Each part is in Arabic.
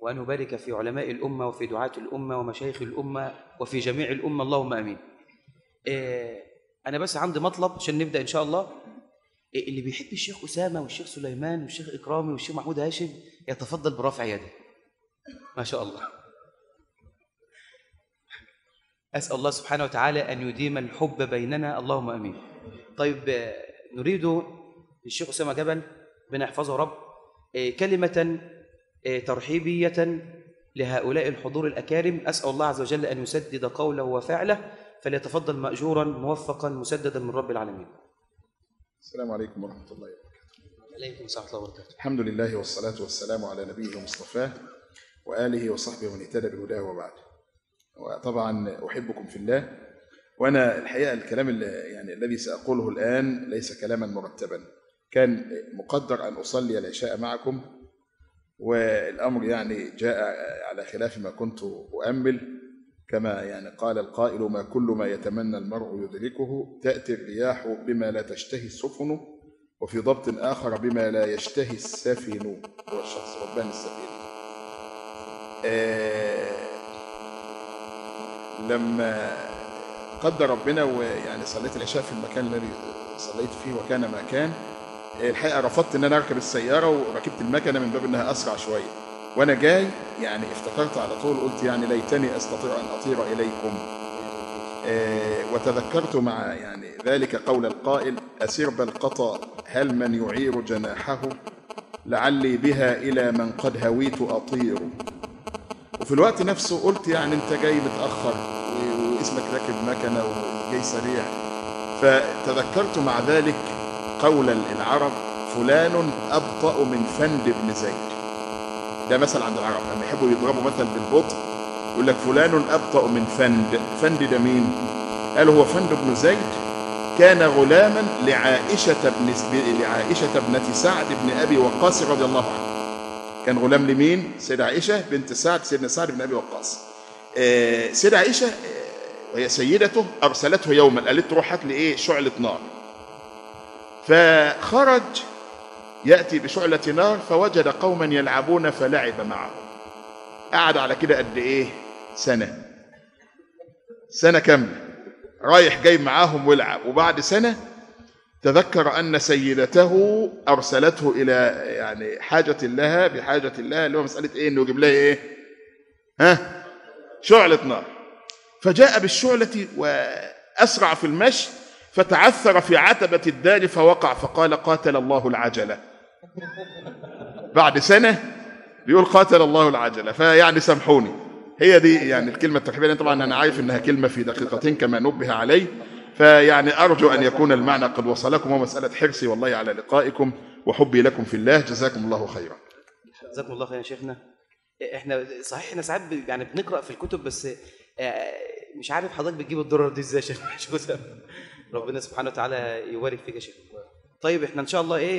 وأن يبارك في علماء الأمة وفي دعاة الأمة ومشايخ الأمة وفي جميع الأمة، اللهم آمين. أنا بس عندي مطلب عشان نبدأ إن شاء الله. اللي بيحب الشيخ أسامة والشيخ سليمان والشيخ إكرامي والشيخ محمود هاشم يتفضل برفع يده. ما شاء الله. أسأل الله سبحانه وتعالى أن يديم الحب بيننا، اللهم أمين. طيب نريد الشيخ أسامة جبل ربنا يحفظه رب كلمة ترحيبية لهؤلاء الحضور الأكارم. أسأل الله عز وجل أن يسدد قوله وفعله، فليتفضل مأجورا موفقا مسددا من رب العالمين. السلام عليكم ورحمة الله وبركاته. عليكم السلام ورحمة الله وبركاته. الحمد لله والصلاة والسلام على نبيه ومصطفاه وآله وصحبه ومن اهتدى بهداه وبعد. وطبعا أحبكم في الله، وأنا الحقيقة الكلام الذي سأقوله الآن ليس كلاما مرتبا، كان مقدر أن أصلي العشاء معكم، والأمر جاء على خلاف ما كنت أؤمل، كما قال القائل: ما كل ما يتمنى المرء يدركه، تأتي الرياح بما لا تشتهي السفن، وفي ضبط آخر بما لا يشتهي السفن، هو الشخص ربان السفينة. لما قدر ربنا صليت العشاء في المكان الذي صليت فيه وكان ما كان، الحقيقة رفضت ان انا اركب السيارة وركبت المكنة من باب انها اسرع شوية، وانا جاي افتكرت على طول، قلت ليتني استطيع ان اطير اليكم. وتذكرت مع ذلك قول القائل: اسرب القطا هل من يعير جناحه، لعلي بها الى من قد هويت اطير. وفي الوقت نفسه قلت انت جاي متاخر واسمك راكب مكنه وجاي سريع، فتذكرت مع ذلك قول العرب: فلان ابطا من فند بن زيد. ده مثل عند العرب لما يحبوا يضربوا مثل بالبطء يقول لك فلان ابطا من فند. فند ده مين؟ قالوا هو فند بن زيد، كان غلاما لعائشه ابنه سعد بن ابي وقاص رضي الله عنه. كان غلام لمين؟ سيدة عائشة بنت سعد، سيدنا سعد بن أبي وقاص. سيدة عائشة وهي سيدته أرسلته يوما، قالت روح هات لي شعلة نار. فخرج يأتي بشعلة نار فوجد قوما يلعبون فلعب معهم. قعد على كده قد سنة كاملة رايح جاي معاهم ويلعب. وبعد سنة تذكر أن سيدته أرسلته إلى حاجة لها، بحاجة لها، اللي هو مسألة إنه يجيب لها شعلة نار. فجاء بالشعلة وأسرع في المشي، فتعثر في عتبة الدار فوقع، فقال: قاتل الله العجلة. بعد سنة بيقول: قاتل الله العجلة. سامحوني، هي دي الكلمة الترحيبية. طبعا أنا عارف إنها كلمة في دقيقتين كما نبه عليه، أرجو أن يكون المعنى قد وصلكم، ومسألة حرصي والله على لقائكم وحبي لكم في الله. جزاكم الله خيرا. جزاكم الله خيرا يا شيخنا. احنا صحيح احنا ساعات بنقرأ في الكتب، بس مش عارف حضرتك بتجيب الدرر دي ازاي يا شيخ. ربنا سبحانه وتعالى يبارك فيك يا شيخ. طيب احنا ان شاء الله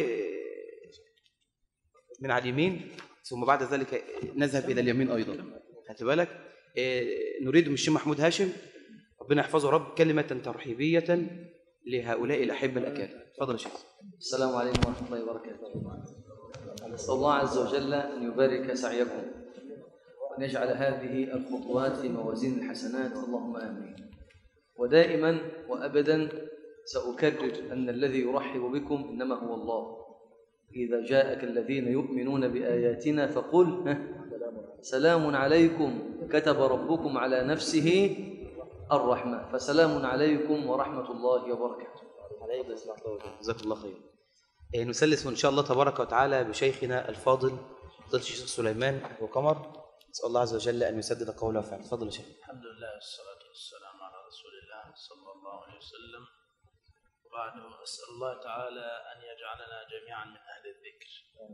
من على اليمين، ثم بعد ذلك نذهب الى اليمين ايضا. خدت بالك؟ نريد من الشيخ محمود هاشم ربنا يحفظه رب كلمة ترحيبية لهؤلاء الأحبة الأكارم. تفضل يا شيخ. السلام عليكم ورحمة الله وبركاته. نسأل الله عز وجل أن يبارك سعيكم وأن يجعل هذه الخطوات في موازين الحسنات، اللهم آمين. ودائما وأبدا سأكرر أن الذي يرحب بكم إنما هو الله. إذا جاءك الذين يؤمنون بآياتنا فقل سلام عليكم كتب ربكم على نفسه الرحمة، فسلام عليكم ورحمة الله وبركاته. عليكم السلام ورحمة الله. جزاك الله خير. نسلس إن شاء الله تبارك وتعالى بشيخنا الفاضل فضيلة الشيخ سليمان وقمر. نسأل الله عز وجل أن يسدد قوله وفعله. تفضل يا شيخ. الحمد لله والصلاة والسلام على رسول الله صلى الله عليه وسلم. وبعد، أسأل الله تعالى أن يجعلنا جميعا من أهل الذكر،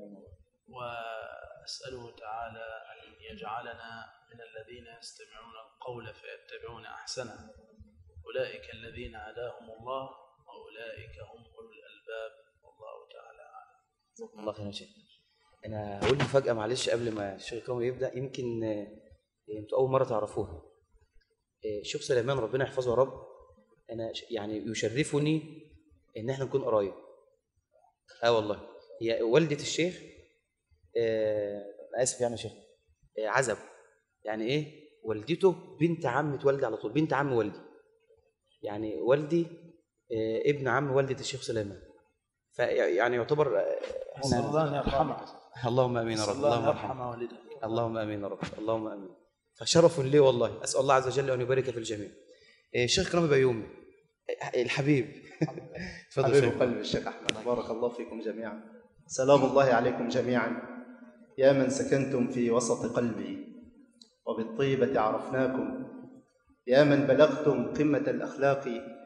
وأسأله تعالى أن يجعلنا من الذين يستمعون القول فيتبعون أحسنه. أولئك الذين هداهم الله وأولئك هم أولو الألباب، والله تعالى أعلم. جزاكم الله خير يا شيخ. أنا هقول مفاجأة معلش قبل ما الشيخ كامل يبدأ، يمكن أنتوا أول مرة تعرفوها. الشيخ سليمان ربنا يحفظه يا رب، أنا يشرفني إن إحنا نكون قرايب. والله هي والدة الشيخ، آسف يا شيخ، عزب. يعني ايه؟ والدته بنت عمة والدي على طول، بنت عم والدي. يعني والدي ابن عم والدة الشيخ سليمان. فيعني يعتبر نسأل الله أن يرحمه. اللهم امين يا رب. اللهم يرحم والده. اللهم امين يا رب. اللهم امين. فشرف لي والله، اسال الله عز وجل ان يبارك في الجميع. الشيخ كرامي بيومي الحبيب. تفضل حبيب قلبي الشيخ احمد، بارك الله فيكم جميعا. سلام الله عليكم جميعا. يا من سكنتم في وسط قلبي وبالطيبة عرفناكم، يا من بلغتم قمة الأخلاق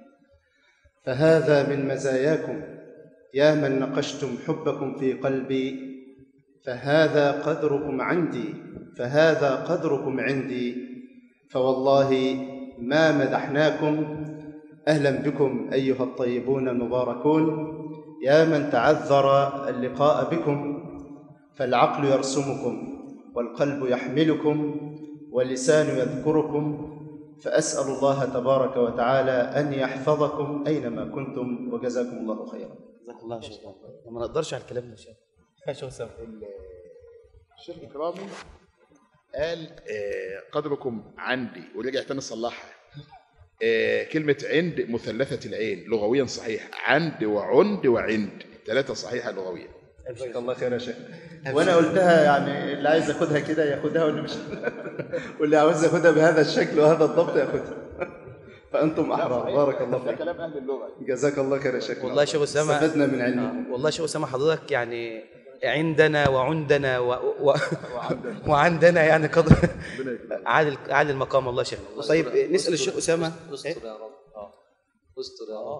فهذا من مزاياكم، يا من نقشتم حبكم في قلبي فهذا قدركم عندي، فهذا قدركم عندي، فوالله ما مدحناكم. أهلا بكم أيها الطيبون المباركون، يا من تعذر اللقاء بكم فالعقل يرسمكم والقلب يحملكم واللسان يذكركم، فأسأل الله تبارك وتعالى أن يحفظكم أينما كنتم، وجزاكم الله خيرا. جزاك الله شيخ. ما نقدرش على الكلام ده شيخ سامي. الشيخ إكرامي قال قدركم عندي، ورجع تاني صلحها. كلمة عند مثلثة العين لغويا صحيح، عند وعند وعند 3 صحيحة لغويا. جزاك الله خير يا شيخ. وانا قلتها يعني اللي عايز ياخدها كده ياخدها، واللي مش واللي عاوز ياخدها بهذا الشكل وهذا الضبط ياخدها، فانتم احرار. بارك الله فيك. كلام اهل اللغه. جزاك الله خير يا شيخ. والله شيخ اسامه استفدنا من علمكم. والله شيخ اسامه حضرتك يعني عندنا وعندنا وعندنا يعني قدر عادل المقام. والله شيخ. طيب نسال الشيخ اسامه. استر يا رب. استر يا رب.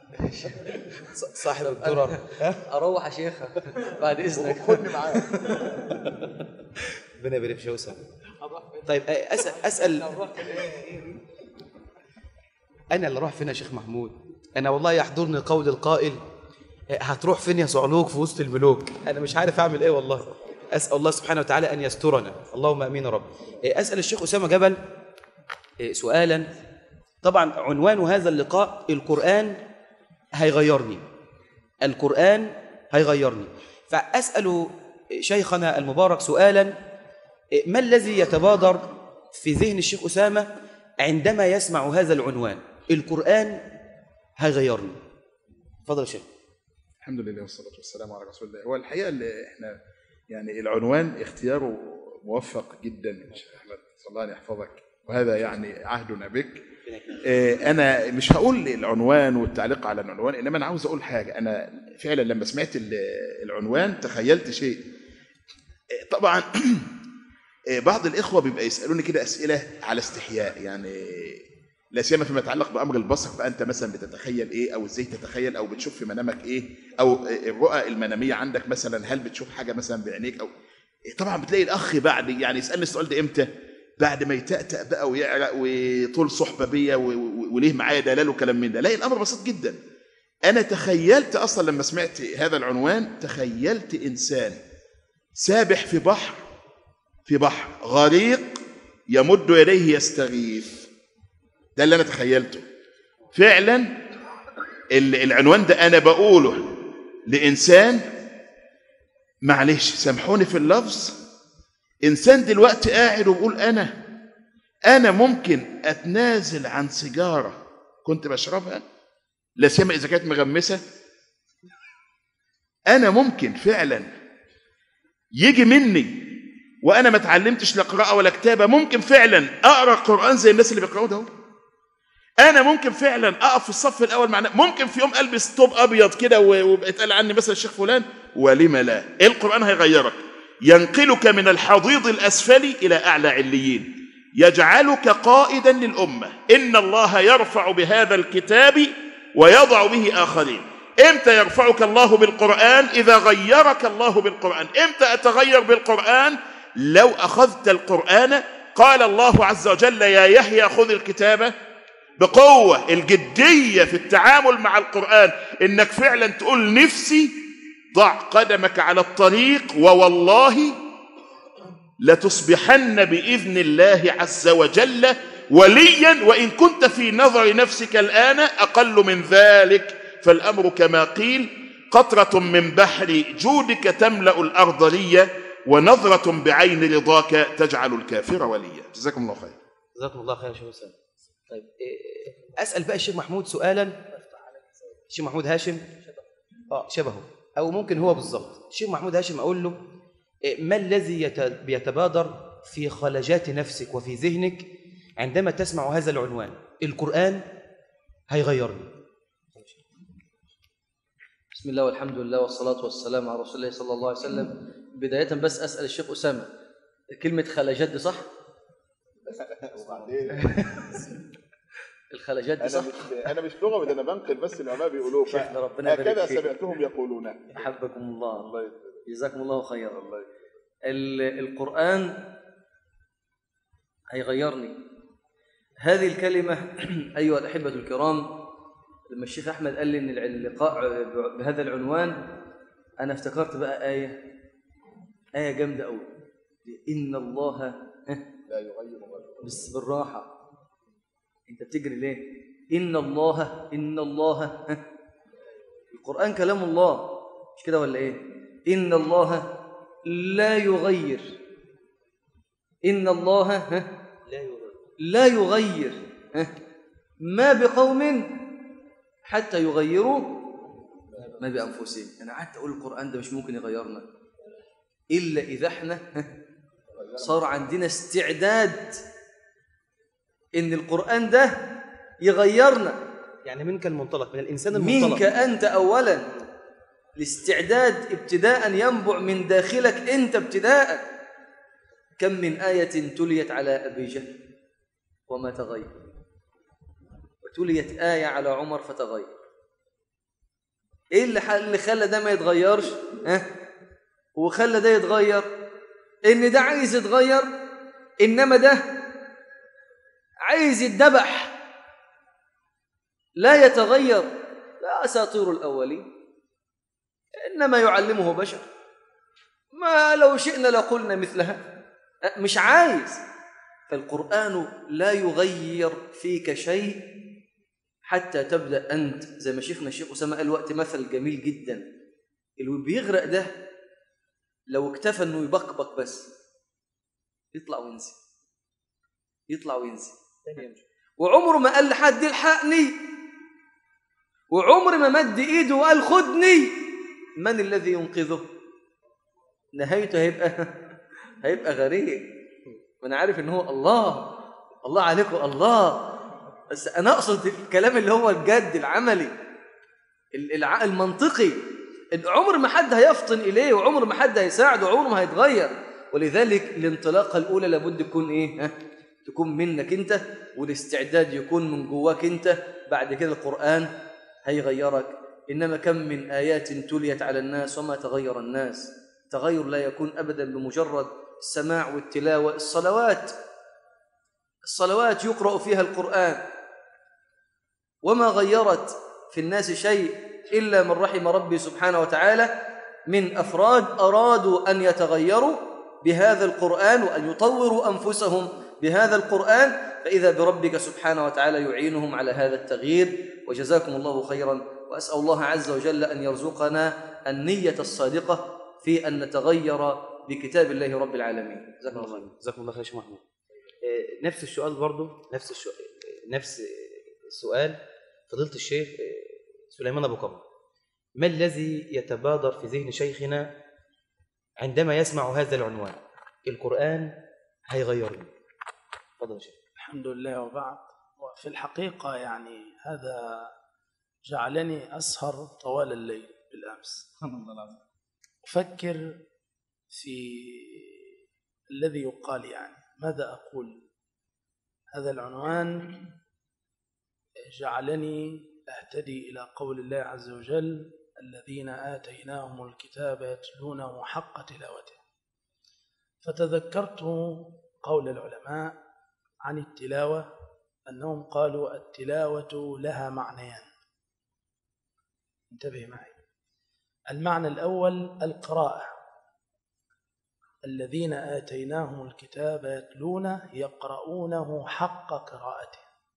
صاحب الدرر. اروح يا شيخ بعد اذنك. خدني معاك. ربنا يبارك فيك يا اسامه. طيب اسال انا اللي اروح فين يا شيخ محمود؟ انا والله يحضرني قول القائل هتروح فين يا صعلوك في وسط الملوك؟ انا مش عارف اعمل ايه والله. اسال الله سبحانه وتعالى ان يسترنا، اللهم امين يا رب. اسال الشيخ اسامه جبل سؤالا. طبعا عنوان هذا اللقاء القرآن هيغيرني، القرآن هيغيرني. فأسأل شيخنا المبارك سؤالا: ما الذي يتبادر في ذهن الشيخ أسامة عندما يسمع هذا العنوان القرآن هيغيرني؟ تفضل يا شيخ. الحمد لله والصلاة والسلام على رسول الله. هو الحقيقة اللي احنا يعني العنوان اختياره موفق جدا شيخ أحمد، صلى الله عليه يحفظك، وهذا يعني عهدنا بك. أنا مش هقول العنوان والتعليق على العنوان، إنما أنا عاوز أقول حاجة. أنا فعلا لما سمعت العنوان تخيلت شيء. طبعا بعض الإخوة بيبقى يسألوني كده أسئلة على استحياء، يعني لا سيما فيما يتعلق بأمر البصر، فأنت مثلا بتتخيل إيه، أو إزاي تتخيل، أو بتشوف في منامك إيه، أو الرؤى المنامية عندك مثلا هل بتشوف حاجة مثلا بعينيك، أو طبعا بتلاقي الأخ بعد يعني يسألني السؤال ده إمتى؟ بعد ما يتأتأ بقى ويعرق وطول صحبة بيا وليه معايا دلال وكلام من ده. لا، الأمر بسيط جدا. أنا تخيلت أصلا لما سمعت هذا العنوان، تخيلت إنسان سابح في بحر غريق يمد يديه يستغيث. ده اللي أنا تخيلته فعلا. العنوان ده أنا بقوله لإنسان، معلش سامحوني في اللفظ، إنسان دلوقتي قاعد وبقول أنا ممكن أتنازل عن سيجارة كنت بشربها، لا سيما إذا كانت مغمسة. أنا ممكن فعلا يجي مني وأنا ما اتعلمتش لا قراءة ولا كتابة، ممكن فعلا أقرأ القرآن زي الناس اللي بيقرأوا ده. أنا ممكن فعلا أقف في الصف الأول معنا، ممكن في يوم ألبس توب أبيض كده ويتقال عني مثلا الشيخ فلان، ولم لا؟ القرآن هيغيرك، ينقلك من الحضيض الأسفل إلى أعلى عليين، يجعلك قائدا للأمة. إن الله يرفع بهذا الكتاب ويضع به آخرين. إمتى يرفعك الله بالقرآن؟ إذا غيرك الله بالقرآن. إمتى أتغير بالقرآن؟ لو أخذت القرآن. قال الله عز وجل: يا يحيى خذ الكتاب بقوة. الجدية في التعامل مع القرآن إنك فعلا تقول نفسي ضع قدمك على الطريق، ووالله لتصبحن بإذن الله عز وجل وليا، وإن كنت في نظر نفسك الآن أقل من ذلك. فالأمر كما قيل: قطرة من بحر جودك تملأ الأرض ليا، ونظرة بعين رضاك تجعل الكافر وليا. جزاكم الله خير. جزاكم الله خير يا شيخ أسامة. طيب أسأل بقى الشيخ محمود سؤالا. الشيخ محمود هاشم شبهه أو ممكن هو بالضبط. الشيخ محمود هاشم أقول له ما الذي يتبادر في خلجات نفسك وفي ذهنك عندما تسمع هذا العنوان؟ القرآن هيغيرني. بسم الله والحمد لله والصلاة والسلام على رسول الله صلى الله عليه وسلم. بداية بس أسأل الشيخ أسامة، كلمة خلجات دي صح؟ الخلجات دي صح؟ أنا مش لغة، ده أنا بنقل بس العلماء بيقولوه، هكذا سمعتهم يقولون. أحبكم الله، جزاكم الله خيرا. القرآن هيغيرني، هذه الكلمة أيها الأحبة الكرام. لما الشيخ أحمد قال لي إن اللقاء بهذا العنوان أنا افتكرت بقى آية جامدة أوي. إن الله لا يغير بس بالراحة، أنت بتجري ليه؟ إن الله القرآن كلام الله، مش كده ولا إيه؟ إن الله لا يغير، إن الله لا يغير ما بقوم حتى يغيروا ما بأنفسهم. أنا قعدت أقول القرآن ده مش ممكن يغيرنا إلا إذا احنا صار عندنا استعداد إن القرآن ده يغيرنا. يعني منك المنطلق، من الإنسان المنطلق، منك أنت أولا. الاستعداد ابتداء ينبع من داخلك أنت ابتداء. كم من آية تليت على أبي جهل وما تغير، وتليت آية على عمر فتغير. إيه اللي خلى ده ما يتغيرش؟ وخلى ده يتغير إن ده عايز يتغير، إنما ده عايز يتذبح لا يتغير. لا أساطير الأولين، إنما يعلمه بشر، ما لو شئنا لقلنا مثلها. مش عايز. فالقرآن لا يغير فيك شيء حتى تبدأ أنت، زي ما شيخنا الشيخ أسامة قال وقت مثل جميل جدا. اللي بيغرق ده لو اكتفى أنه يبقبق بس يطلع وينزل، يطلع وينزل، وعمره ما قال لحد الحقني، وعمر ما مد إيده وقال خدني. من الذي ينقذه؟ نهايته هيبقى غريب. وأنا عارف إن هو الله عليكم الله، بس أنا أقصد الكلام اللي هو الجد العملي المنطقي. عمر ما حد هيفطن إليه، وعمر ما حد هيساعده، وعمر ما هيتغير. ولذلك الانطلاقة الأولى لابد تكون إيه؟ تكون منك أنت، والاستعداد يكون من جواك أنت. بعد كده القرآن هيغيرك. إنما كم من آيات تليت على الناس وما تغير الناس. تغير لا يكون أبدا بمجرد السماع والتلاوة. الصلوات يقرأ فيها القرآن وما غيرت في الناس شيء إلا من رحم ربي سبحانه وتعالى من أفراد أرادوا أن يتغيروا بهذا القرآن وأن يطوروا أنفسهم بهذا القرآن، فإذا بربك سبحانه وتعالى يعينهم على هذا التغيير. وجزاكم الله خيرا، وأسأل الله عز وجل أن يرزقنا النية الصادقة في أن نتغير بكتاب الله رب العالمين. جزاكم الله خير. جزاكم الله خير يا شيخ محمود. نفس السؤال برضه، نفس السؤال فضيلة الشيخ سليمان أبو قمر. ما الذي يتبادر في ذهن شيخنا عندما يسمع هذا العنوان؟ القرآن هيغيرني. تفضل يا شيخ. الحمد لله وبعد. وفي الحقيقة يعني هذا جعلني أسهر طوال الليل بالأمس أفكر في الذي يقال، يعني ماذا أقول. هذا العنوان جعلني أهتدي إلى قول الله عز وجل: الذين آتيناهم الكتاب يتلونه حق تلاوته. فتذكرت قول العلماء عن التلاوة أنهم قالوا التلاوة لها معنيان. انتبه معي. المعنى الأول القراءة. الذين آتيناهم الكتاب يتلونه يقرؤونه حق قراءته،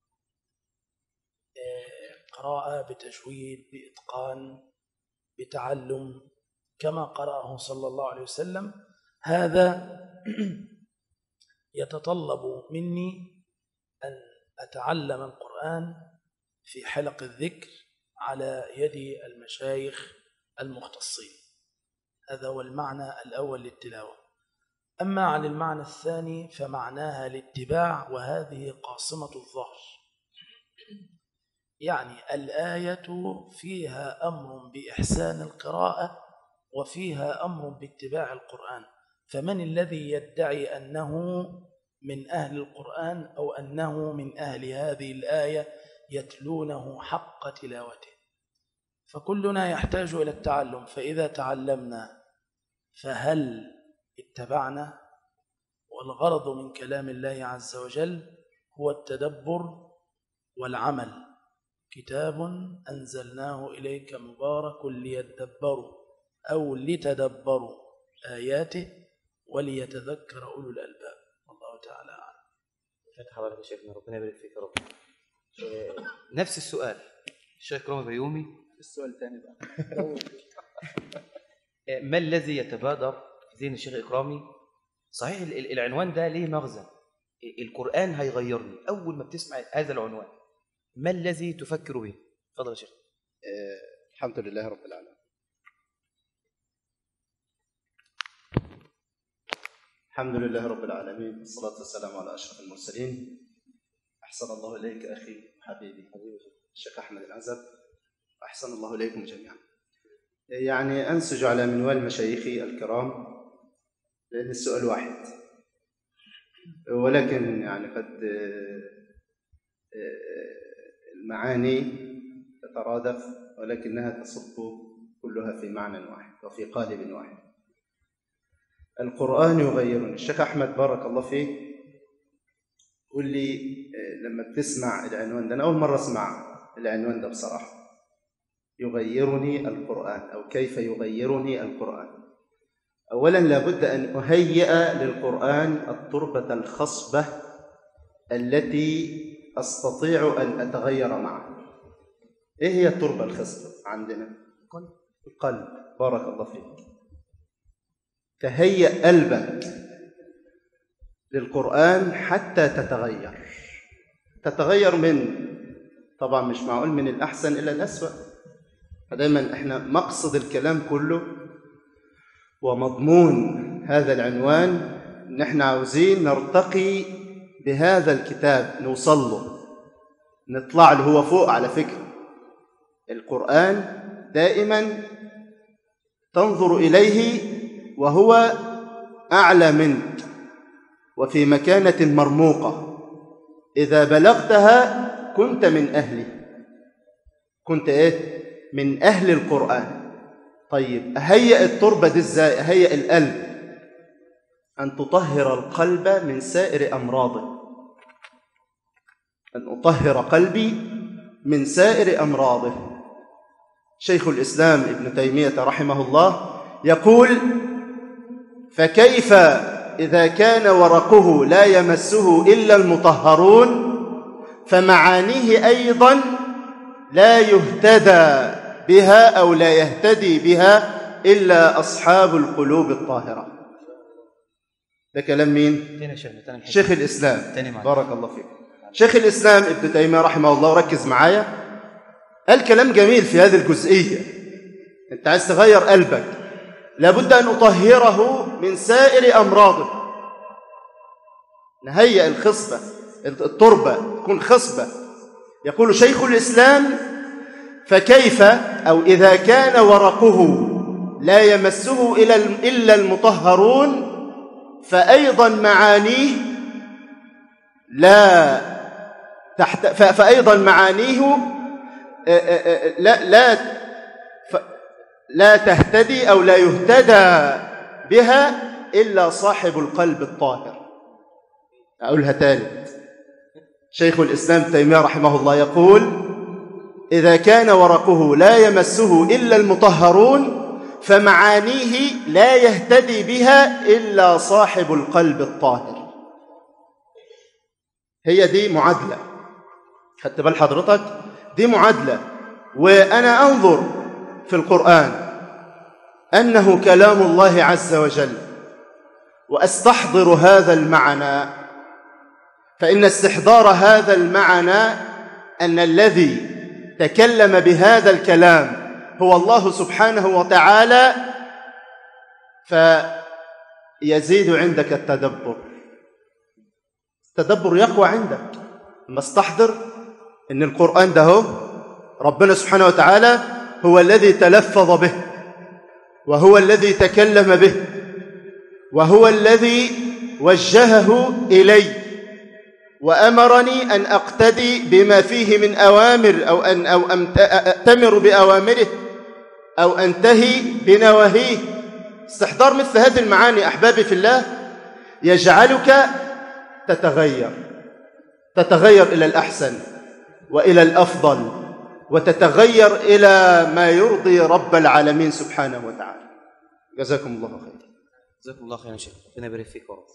قراءة بتجويد بإتقان بتعلم كما قرأه صلى الله عليه وسلم. هذا يتطلب مني أن أتعلم القرآن في حلق الذكر على يد المشايخ المختصين. هذا هو المعنى الأول للتلاوة. أما عن المعنى الثاني فمعناها الاتباع، وهذه قاصمة الظهر. يعني الآية فيها أمر بإحسان القراءة وفيها أمر باتباع القرآن، فمن الذي يدعي أنه من أهل القرآن أو أنه من أهل هذه الآية يتلونه حق تلاوته؟ فكلنا يحتاج إلى التعلم، فإذا تعلمنا فهل اتبعنا؟ والغرض من كلام الله عز وجل هو التدبر والعمل. كتاب أنزلناه إليك مبارك ليدبروا أو لتدبروا آياته وليتذكر أولو الألباب. الله تعالى أعلم. فتح الله يا شيخنا، ربنا يبارك فيك يا رب. نفس السؤال الشيخ إكرام البيومي. السؤال الثاني بقى ما الذي يتبادر في ذهن الشيخ إكرامي؟ صحيح العنوان ده ليه مغزى، القرآن هيغيرني. أول ما بتسمع هذا العنوان ما الذي تفكر به؟ تفضل يا شيخ. الحمد لله رب العالمين. الحمد لله رب العالمين، والصلاة والسلام على أشرف المرسلين. أحسن الله إليك أخي وحبيبي الشيخ أحمد العزب، أحسن الله إليكم جميعا. يعني أنسج على منوال مشايخي الكرام، لأن السؤال واحد، ولكن يعني قد المعاني تترادف ولكنها تصب كلها في معنى واحد وفي قالب واحد. القرآن يغيرني. الشيخ أحمد بارك الله فيك، قل لي لما بتسمع العنوان ده، أنا أول مرة أسمع العنوان ده بصراحة، يغيرني القرآن أو كيف يغيرني القرآن. أولا لابد أن أهيئ للقرآن التربة الخصبة التي أستطيع أن أتغير معه. إيه هي التربة الخصبة عندنا؟ القلب. بارك الله فيك. تهيئ قلبك للقرآن حتى تتغير من، طبعا مش معقول من الأحسن إلى الأسوأ. فدايما إحنا مقصد الكلام كله ومضمون هذا العنوان إن إحنا عاوزين نرتقي بهذا الكتاب، نوصل له، نطلع له. هو فوق على فكرة. القرآن دائما تنظر إليه وهو أعلى منك وفي مكانة مرموقة. إذا بلغتها كنت من أهله، كنت إيه؟ من أهل القرآن. طيب أهيئ التربة دي إزاي؟ أهيئ القلب، أن تطهر القلب من سائر أمراضه، أن أطهر قلبي من سائر أمراضه. شيخ الإسلام ابن تيمية رحمه الله يقول: فكيف إذا كان ورقه لا يمسه إلا المطهرون، فمعانيه أيضا لا يهتدى بها أو لا يهتدي بها إلا أصحاب القلوب الطاهرة. ده كلام مين؟ شيخ الإسلام بارك الله فيك. شيخ الإسلام ابن تيمية رحمه الله، ركز معايا، قال كلام جميل في هذه الجزئية. أنت عايز تغير قلبك، لابد أن أطهره من سائر أمراضه. نهيئ الخصبة، التربة تكون خصبة. يقول شيخ الإسلام: فكيف أو إذا كان ورقه لا يمسه إلا المطهرون، فأيضا معانيه فأيضا معانيه لا تهتدي أو لا يهتدى بها إلا صاحب القلب الطاهر. أقولها ثالث. شيخ الإسلام تيمية رحمه الله يقول: إذا كان ورقه لا يمسه إلا المطهرون، فمعانيه لا يهتدي بها إلا صاحب القلب الطاهر. هي دي معادلة، خدت بال حضرتك؟ دي معادلة. وأنا أنظر في القرآن أنه كلام الله عز وجل، وأستحضر هذا المعنى، فإن استحضار هذا المعنى أن الذي تكلم بهذا الكلام هو الله سبحانه وتعالى، فيزيد عندك التدبر يقوى عندك لما استحضر أن القرآن ده هو ربنا سبحانه وتعالى هو الذي تلفظ به، وهو الذي تكلم به، وهو الذي وجهه إلي وأمرني أن أقتدي بما فيه من أوامر أو أأتمر بأوامره أو أنتهي بنواهيه. استحضار مثل هذه المعاني أحبابي في الله يجعلك تتغير إلى الأحسن وإلى الأفضل، وتتغير إلى ما يرضي رب العالمين سبحانه وتعالى. جزاكم الله خير. جزاكم الله خيرا شيخ، ربنا يبارك فيك ورب.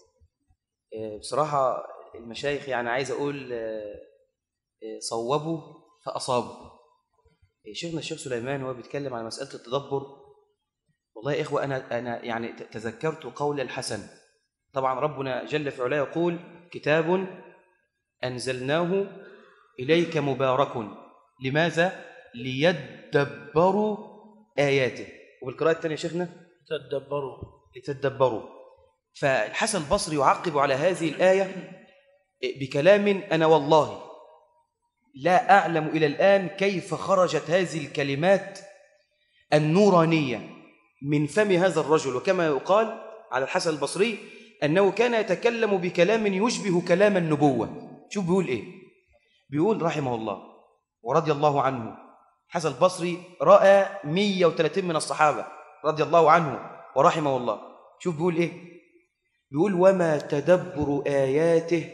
بصراحة المشايخ يعني عايز أقول صوبوا فأصابوا. شيخنا الشيخ سليمان وهو بيتكلم على مسألة التدبر، والله يا إخوة أنا يعني تذكرت قول الحسن. طبعا ربنا جل في علاه يقول: كتاب أنزلناه إليك مبارك، لماذا؟ ليدبروا آياته. وبالقراءة الثانية شيخنا لتدبروا. فالحسن البصري يعقب على هذه الآية بكلام: أنا والله لا أعلم إلى الآن كيف خرجت هذه الكلمات النورانية من فم هذا الرجل. وكما يقال على الحسن البصري أنه كان يتكلم بكلام يشبه كلام النبوة. شوف بيقول إيه؟ بيقول رحمه الله ورضي الله عنه. الحسن البصري رأى 130 من الصحابة رضي الله عنه ورحمه الله. شوف بيقول إيه؟ بيقول: وما تدبر آياته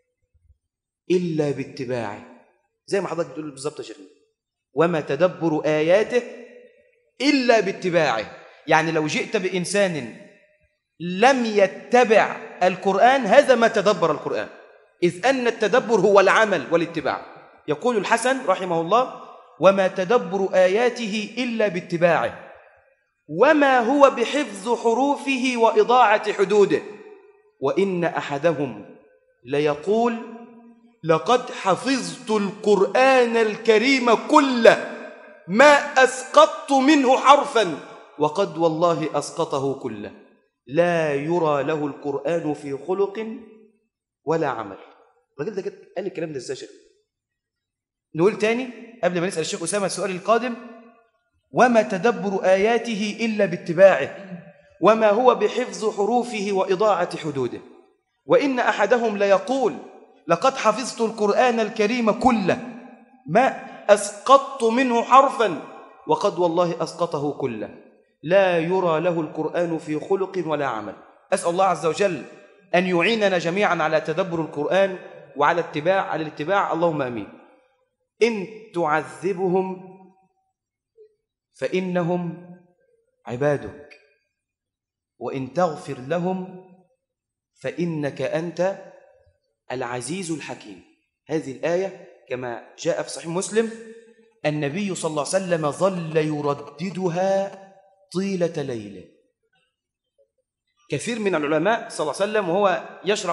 إلا باتباعه. زي ما حضرتك بتقول بالظبط يا شيخنا، وما تدبر آياته إلا باتباعه. يعني لو جئت بإنسان لم يتبع القرآن هذا ما تدبر القرآن، إذ أن التدبر هو العمل والاتباع. يقول الحسن رحمه الله: وما تدبر آياته إلا باتباعه، وما هو بحفظ حروفه وإضاعة حدوده، وإن أحدهم ليقول: لقد حفظت القرآن الكريم كله ما أسقطت منه حرفا، وقد والله أسقطه كله، لا يرى له القرآن في خلق ولا عمل. الراجل ده قال الكلام ده ازاي يا شيخ؟ نقول تاني قبل ما نسأل الشيخ أسامة السؤال القادم: وما تدبر آياته إلا باتباعه، وما هو بحفظ حروفه وإضاعة حدوده، وإن أحدهم ليقول: لقد حفظت القرآن الكريم كله ما أسقطت منه حرفا، وقد والله أسقطه كله، لا يرى له القرآن في خلق ولا عمل. أسأل الله عز وجل أن يعيننا جميعا على تدبر القرآن وعلى الاتباع، اللهم آمين. إن تعذبهم فإنهم عبادك، وإن تغفر لهم فإنك أنت العزيز الحكيم. هذه الآية كما جاء في صحيح مسلم النبي صلى الله عليه وسلم ظل يرددها طيلة ليله. كثير من العلماء صلى الله عليه وسلم وهو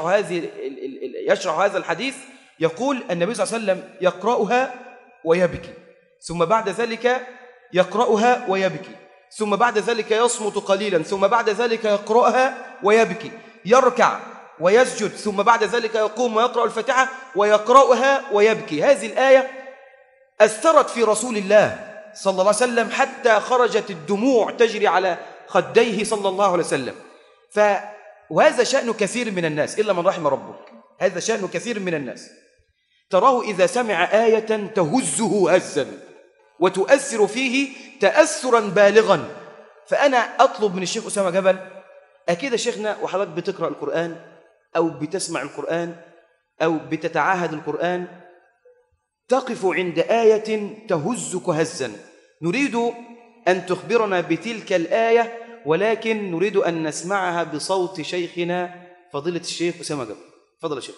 يشرح هذا الحديث يقول النبي صلى الله عليه وسلم يقرأها ويبكي، ثم بعد ذلك يقرأها ويبكي، ثم بعد ذلك يصمت قليلا، ثم بعد ذلك يقرأها ويبكي، يركع ويسجد، ثم بعد ذلك يقوم ويقرأ الفاتحة ويقرأها ويبكي. هذه الآية أثرت في رسول الله صلى الله عليه وسلم حتى خرجت الدموع تجري على خديه صلى الله عليه وسلم. وهذا شأن كثير من الناس إلا من رحم ربك. هذا شأن كثير من الناس، تراه إذا سمع آية تهزه هزا وتؤثر فيه تأثرا بالغا. فأنا أطلب من الشيخ أسامة جبل، أكيد شيخنا وحضرتك بتقرأ القرآن أو بتسمع القرآن أو بتتعاهد القرآن، تقف عند آية تهزك هزا، نريد أن تخبرنا بتلك الآية، ولكن نريد أن نسمعها بصوت شيخنا فضيلة الشيخ أسامة جبل. فضل يا شيخ.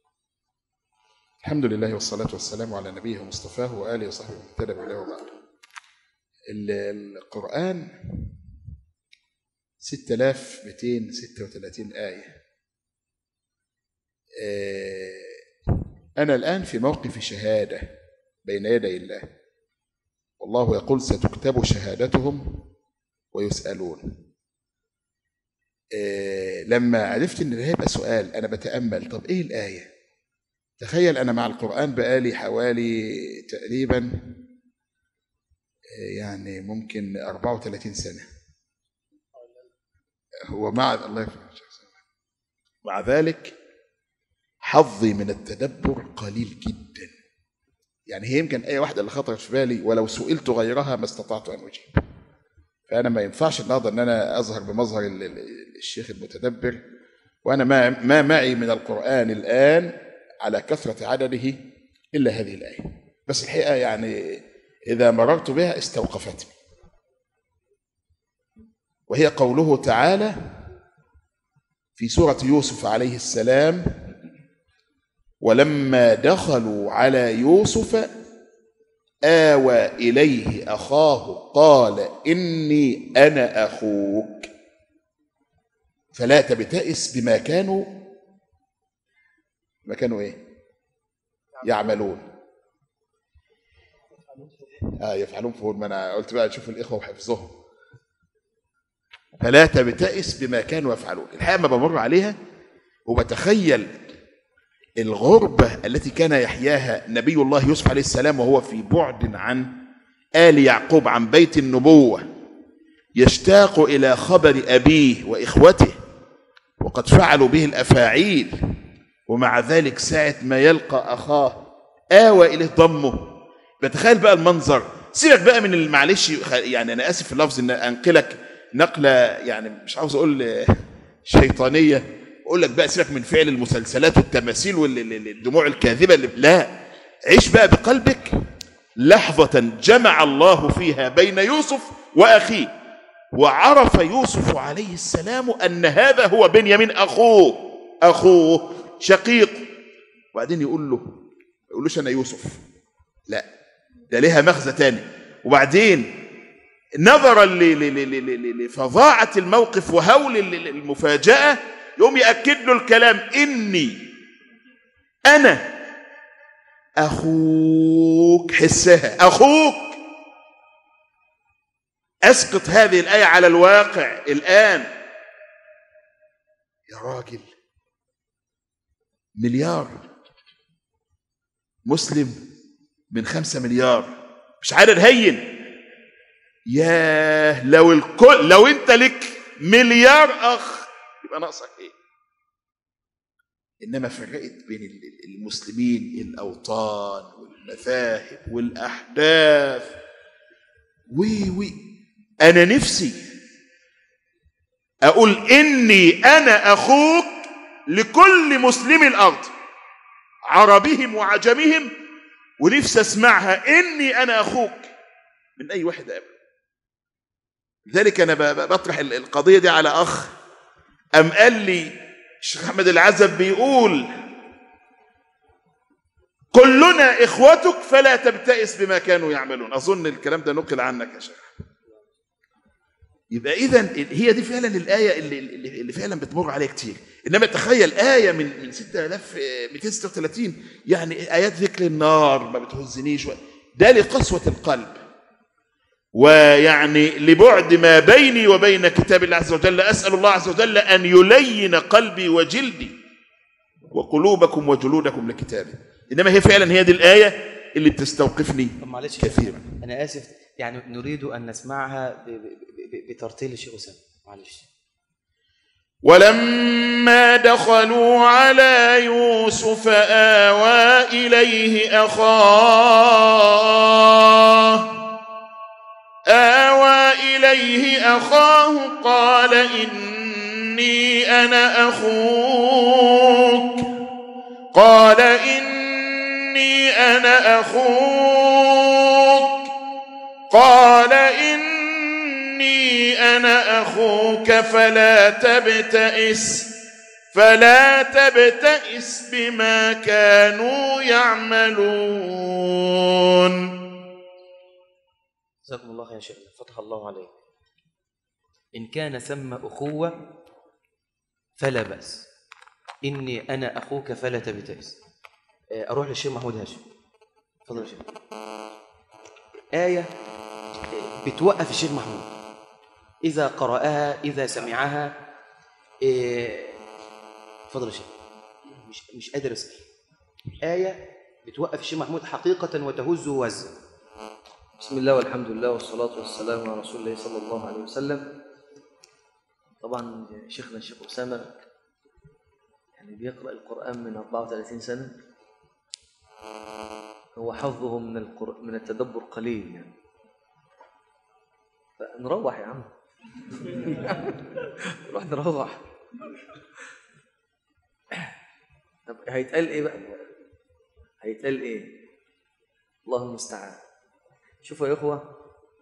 الحمد لله والصلاة والسلام على نبيه ومصطفاه وآله وصحبه ومن اهتدى بهداه وبعد. القرآن 6236 آية. أنا الآن في موقف شهادة بين يدي الله، والله يقول ستكتب شهادتهم ويسألون. لما عرفت ان ده هيبقى سؤال، انا بتأمل طب ايه الآية. تخيل انا مع القرآن بقالي حوالي تقريبا يعني ممكن 34 سنة، هو مع الله مع ذلك حظي من التدبر قليل جدا. يعني هي يمكن آية واحدة اللي خطرت في بالي، ولو سئلت غيرها ما استطعت أن أجيب. فأنا ما ينفعش النهارده أن أنا أظهر بمظهر الشيخ المتدبر وأنا ما معي من القرآن الآن على كثرة عدده إلا هذه الآية. بس الحقيقة يعني إذا مررت بها استوقفتني، وهي قوله تعالى في سورة يوسف عليه السلام: ولما دخلوا على يوسف آوى إليه أخاه قال إني أنا أخوك فلا تبتئس بما كانوا إيه؟ يعملون. يفعلون فهول. ما أنا قلت بقى نشوف الإخوة وحفظهم. فلا تبتئس بما كانوا يفعلون. الحقيقة ما بمر عليها وبتخيل الغربة التي كان يحياها نبي الله يوسف عليه السلام وهو في بعد عن آل يعقوب، عن بيت النبوة، يشتاق إلى خبر أبيه وإخوته وقد فعلوا به الأفاعيل، ومع ذلك ساعة ما يلقى أخاه آوى إليه ضمه. بتخيل بقى المنظر. سيبك بقى من معلش، يعني أنا آسف في اللفظ إن أنقلك نقلة يعني مش عاوز أقول شيطانية، أقول لك بقى سيبك من فعل المسلسلات والتماثيل والدموع الكاذبة لا، عيش بقى بقلبك لحظة جمع الله فيها بين يوسف وأخيه، وعرف يوسف عليه السلام أن هذا هو بنيامين أخوه شقيق. وبعدين يقولوش أنا يوسف، لا ده لها مغزى تاني. وبعدين نظرا لفظاعة الموقف وهول المفاجأة يوم يأكد له الكلام: إني أنا أخوك. حسها أخوك. أسقط هذه الآية على الواقع الآن. يا راجل، مليار مسلم من 5 مليار، مش عدد هين. ياه، لو انت لك مليار أخ يبقى ناقصك ايه؟ انما فرقت بين المسلمين الاوطان والمذاهب والاحداث. انا نفسي اقول اني انا اخوك لكل مسلم الارض، عربهم وعجمهم، ونفسي اسمعها اني انا اخوك من اي واحد قبل. لذلك انا بطرح القضيه دي على اخ أم قال لي الشيخ أحمد العزب بيقول: كلنا إخوتك فلا تبتئس بما كانوا يعملون. أظن الكلام ده نقل عنك يا شيخ. يبقى إذن هي دي فعلا الآية اللي فعلا بتمر عليها كتير. إنما تخيل آية من 6236 يعني آيات ذكر النار ما بتهزنيش، ده لقسوة القلب، ويعني لبعد ما بيني وبين كتاب الله عز وجل. أسأل الله عز وجل أن يلين قلبي وجلدي وقلوبكم وجلودكم لكتابه. إنما هي فعلا هي دي الآية اللي بتستوقفني كثيرا. أنا آسف، يعني نريد أن نسمعها بترتيل الشيخ أسامة. معلش. ولما دخلوا على يوسف آوى إليه أخاه قال إني أنا أخوك قال إني أنا أخوك فلا تبتئس بما كانوا يعملون. جزاكم الله يا شيخنا، فتح الله عليك. إن كان ثم أخوة فلا بأس، إني أنا أخوك فلا تبتئس. أروح للشيخ محمود هاشم. تفضل يا شيخ. آية بتوقف الشيخ محمود إذا قرأها إذا سمعها. تفضل يا شيخ. مش قادر أسأل. آية بتوقف الشيخ محمود حقيقة وتهزه هزا. بسم الله والحمد لله والصلاة والسلام على رسول الله صلى الله عليه وسلم. طبعا شيخنا الشيخ أسامة يعني بيقرأ القرآن من 34 سنة، هو حظه من التدبر قليل يعني. فنروح يا عم نروح نروح. طب هيتقال ايه بقى؟ هيتقال ايه؟ الله المستعان. شوفوا يا اخوه،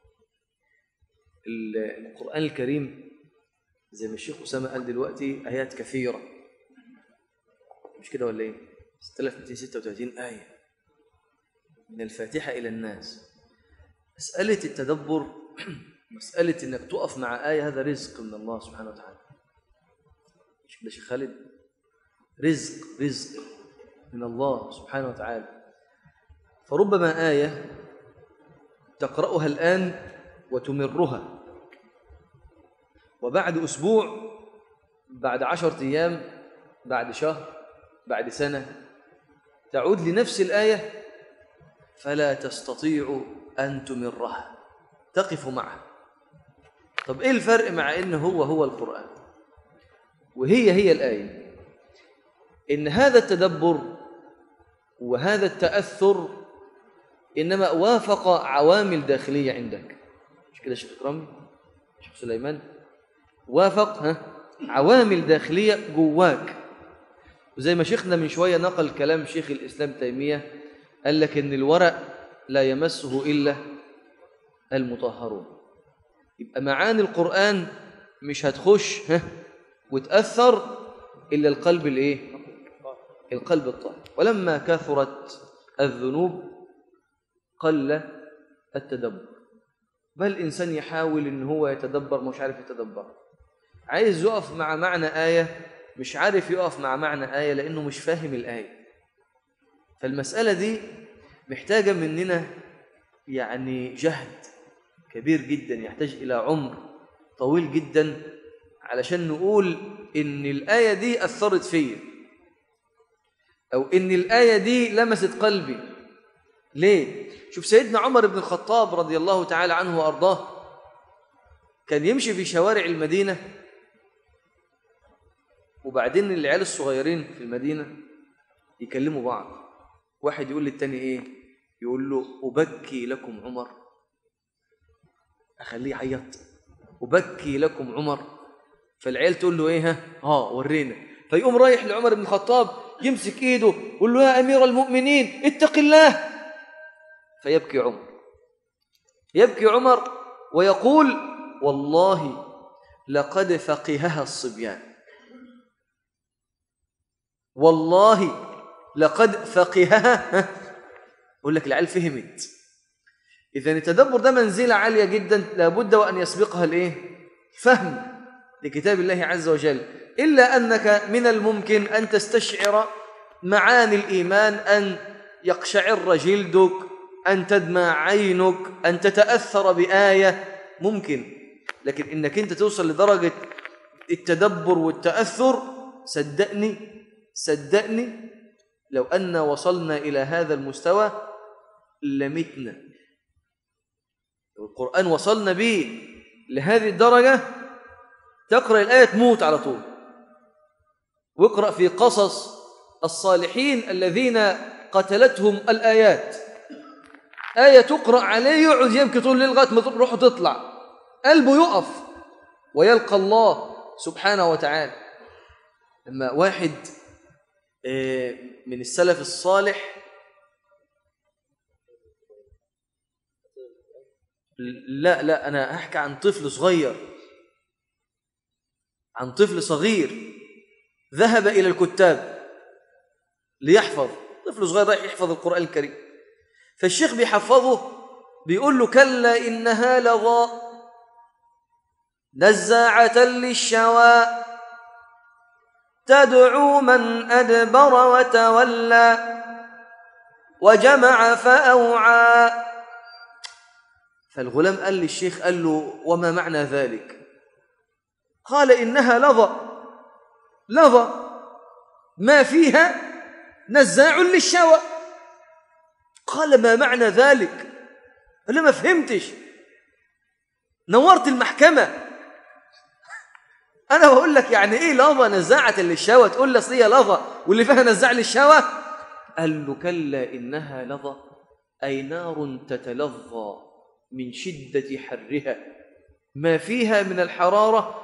القرآن الكريم زي ما الشيخ أسامة قال دلوقتي آيات كثيرة، مش كده ولا ايه؟ 6236 آية من الفاتحة إلى الناس. مسألة التدبر، مسألة إنك تقف مع آية، هذا رزق من الله سبحانه وتعالى. مش كده شيخ خالد؟ رزق من الله سبحانه وتعالى. فربما آية تقرأها الآن وتمرها، وبعد أسبوع، بعد 10 أيام، بعد شهر، بعد سنة تعود لنفس الآية فلا تستطيع أن تمرها، تقف معها. طب إيه الفرق مع إنه هو القرآن وهي الآية؟ إن هذا التدبر وهذا التأثر إنما وافق عوامل داخلية عندك، مش كده شيخ إكرامي؟ شيخ سليمان؟ وافق عوامل داخلية جواك. وزي ما شيخنا من شوية نقل كلام شيخ الإسلام تيمية، قال لك إن الورق لا يمسه إلا المطهرون. يبقى معاني القرآن مش هتخش وتأثر إلا القلب الإيه؟ القلب الطاهر. ولما كثرت الذنوب قل التدبر، بل الإنسان يحاول إن هو يتدبر مش عارف يتدبر، عايز يقف مع معنى آية مش عارف يقف مع معنى آية لأنه مش فاهم الآية. فالمسألة دي محتاجة مننا يعني جهد كبير جدا، يحتاج إلى عمر طويل جدا علشان نقول إن الآية دي أثرت فيا أو إن الآية دي لمست قلبي. ليه؟ شوف سيدنا عمر بن الخطاب رضي الله تعالى عنه وأرضاه، كان يمشي في شوارع المدينة، وبعدين العيال الصغيرين في المدينة يكلموا بعض، واحد يقول للتاني إيه؟ يقول له أبكي لكم عمر، أخليه يعيط، أبكي لكم عمر. فالعيال تقول له إيه؟ ورينا. فيقوم رايح لعمر بن الخطاب يمسك إيده يقول له يا أمير المؤمنين اتق الله. فيبكي عمر، يبكي عمر ويقول والله لقد فقهها الصبيان، والله لقد فقهها. أقول لك العيال فهمت. إذن التدبر ده منزلة عالية جدا لابد وأن يسبقها الإيه؟ فهم لكتاب الله عز وجل. إلا أنك من الممكن أن تستشعر معاني الإيمان، أن يقشعر جلدك، أن تدمع عينك، أن تتأثر بآية، ممكن. لكن إنك أنت توصل لدرجة التدبر والتأثر، صدقني لو أن وصلنا إلى هذا المستوى لمتنا. القرآن وصلنا به لهذه الدرجة، تقرأ الآية تموت على طول. واقرأ في قصص الصالحين الذين قتلتهم الآيات، آية تقرأ عليه يقعد يبكي طول الليل لغاية ما روحه تطلع، قلبه يقف ويلقى الله سبحانه وتعالى. لما واحد من السلف الصالح، لا أنا أحكي عن طفل صغير، عن طفل صغير ذهب إلى الكتاب ليحفظ، طفل صغير رايح يحفظ القرآن الكريم. فالشيخ بيحفظه بيقول له كلا إنها لظى، نزاعة للشوى تدعو من أدبر وتولى وجمع فأوعى. فالغلام قال للشيخ، قال له: وما معنى ذلك؟ قال: إنها لظى ما فيها نزاع للشوى. قال: ما معنى ذلك؟ قال له: ما فهمتش. نورت المحكمة. أنا بقول لك يعني إيه لظى نزاعة للشوى، تقول لي أصل هي لظى واللي فيها نزاع للشوى؟ قال له: كلا إنها لظى أي نار تتلظى من شدة حرها، ما فيها من الحرارة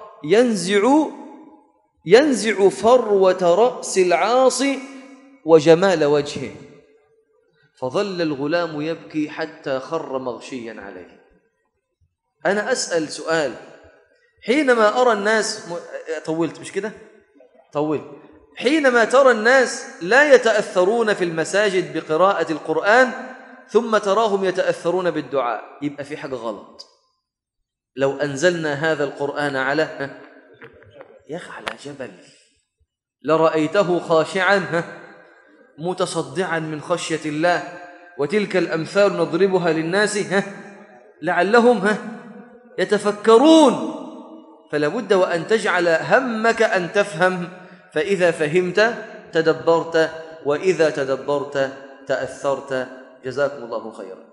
ينزع فروة رأس العاصي وجمال وجهه. فظل الغلام يبكي حتى خر مغشيا عليه. أنا أسأل سؤال، حينما أرى الناس طولت مش كده؟ طولت. حينما ترى الناس لا يتأثرون في المساجد بقراءة القرآن ثم تراهم يتأثرون بالدعاء، يبقى في حاجة غلط. لو أنزلنا هذا القرآن على جبل لرأيته خاشعا متصدعا من خشية الله. وتلك الأمثال نضربها للناس لعلهم يتفكرون. فلا بد وأن تجعل همك أن تفهم، فإذا فهمت تدبرت، وإذا تدبرت تأثرت. جزاكم الله خيرا.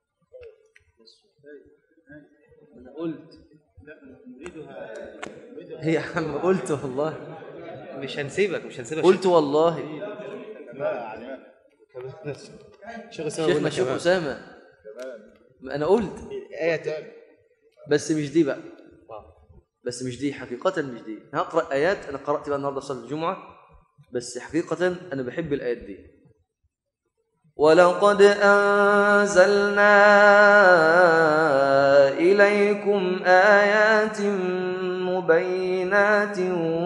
أنا قلت يا عم، قلت والله مش هنسيبك قلت والله. شيخنا شيخ أسامة، أنا قلت آية بس مش دي بقى، بس مش دي حقيقة، مش دي. هقرأ آيات أنا قرأت بقى النهاردة في صلاة الجمعة، بس حقيقة أنا بحب الآيات دي. ولقد أنزلنا إليكم آيات مبينات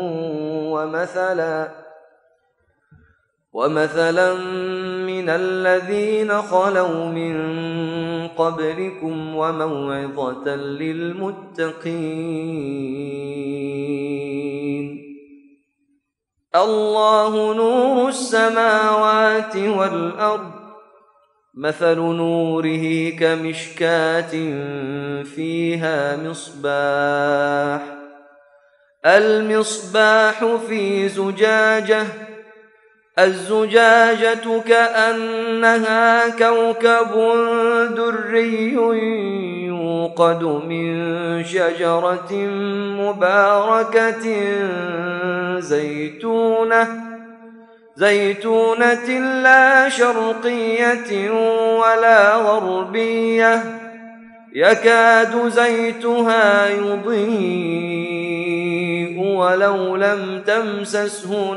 ومثلا من الذين خلوا من قبلكم وموعظة للمتقين. الله نور السماوات والأرض، مثل نوره كمشكاة فيها مصباح، المصباح في زجاجة، الزجاجة كأنها كوكب دري يوقد من شجرة مباركة زيتونة لا شرقية ولا غربية، يكاد زيتها يضيء ولو لم تمسسه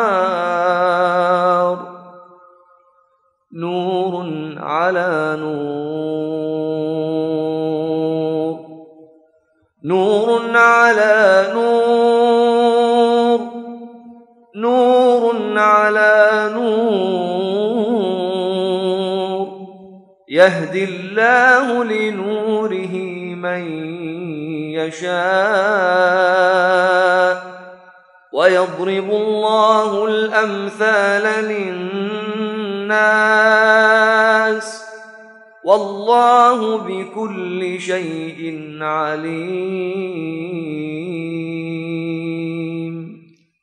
نار، نور على نور، نور على نور، نور على نور، يهدي الله لنوره من يشاء ويضرب الله الأمثال للناس والله بكل شيء عليم.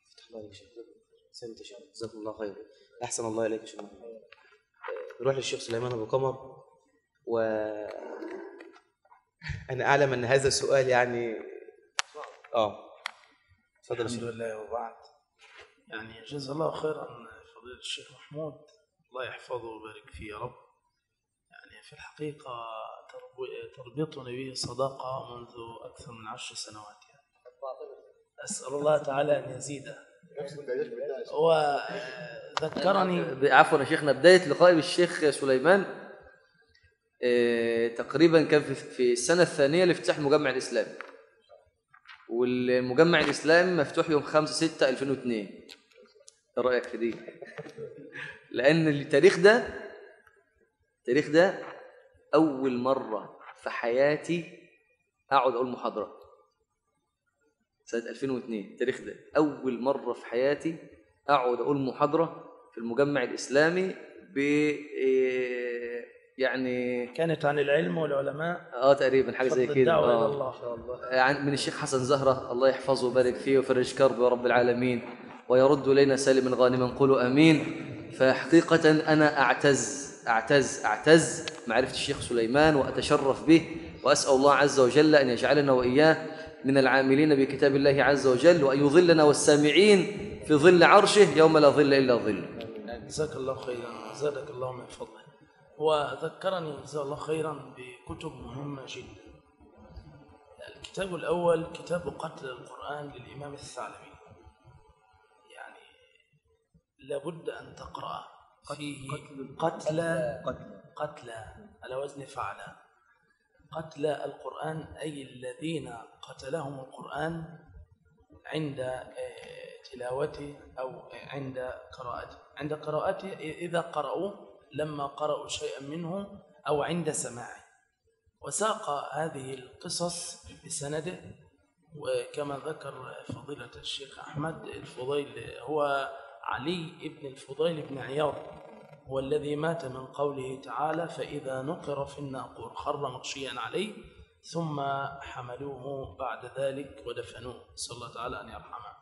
جزاكم الله خير. أحسن الله إليك يا شيخ. نروح للشيخ سليمان أبو قمر، وأنا أعلم أن هذا السؤال يعني تفضل. الحمد لله وبعد. يعني جزا الله خيرا فضيلة الشيخ محمود، الله يحفظه ويبارك فيه يا رب. يعني في الحقيقة تربطني به صداقة منذ أكثر من 10 سنوات يعني. أسأل الله تعالى أن يزيده. هو ذكرني عفوا يا شيخنا، بداية لقائي بالشيخ سليمان تقريبا كان في السنة الثانية لافتتاح المجمع الإسلامي، والمجمع الإسلامي مفتوح يوم 5/6/2002. ايه رأيك في دي؟ لأن التاريخ ده أول مرة في حياتي أقعد أقول محاضرة. سنة 2002. التاريخ ده أول مرة في حياتي أقعد أقول محاضرة في المجمع الإسلامي يعني كانت عن العلم والعلماء تقريبا حاجة زي فضل كده. الدعوة إلى الله. يعني من الشيخ حسن زهرة، الله يحفظه ويبارك فيه ويفرج كربه يا رب العالمين ويرد إلينا سالما غانما، قولوا آمين. فحقيقة أنا أعتز معرفة الشيخ سليمان وأتشرف به، وأسأل الله عز وجل أن يجعلنا وإياه من العاملين بكتاب الله عز وجل، وأن يظلنا والسامعين في ظل عرشه يوم لا ظل إلا ظل. جزاك الله خيرا، زادك الله من فضله. وذكرني جزاه الله خيرا بكتب مهمة جدا. الكتاب الأول كتاب قتل القرآن للإمام الثعلبي، يعني لابد أن تقرأ فيه قتل على وزن فعل. قتل القرآن أي الذين قتلهم القرآن عند تلاوته أو عند قراءته إذا قرأوا، لما قرأوا شيئا منه، أو عند سماعه. وساق هذه القصص بسنده، وكما ذكر فضيلة الشيخ أحمد الفضيل هو علي ابن الفضيل بن عياض، هو الذي مات من قوله تعالى فإذا نقر في الناقور خر مغشيا عليه ثم حملوه بعد ذلك ودفنوه، نسأل الله تعالى أن يرحمه.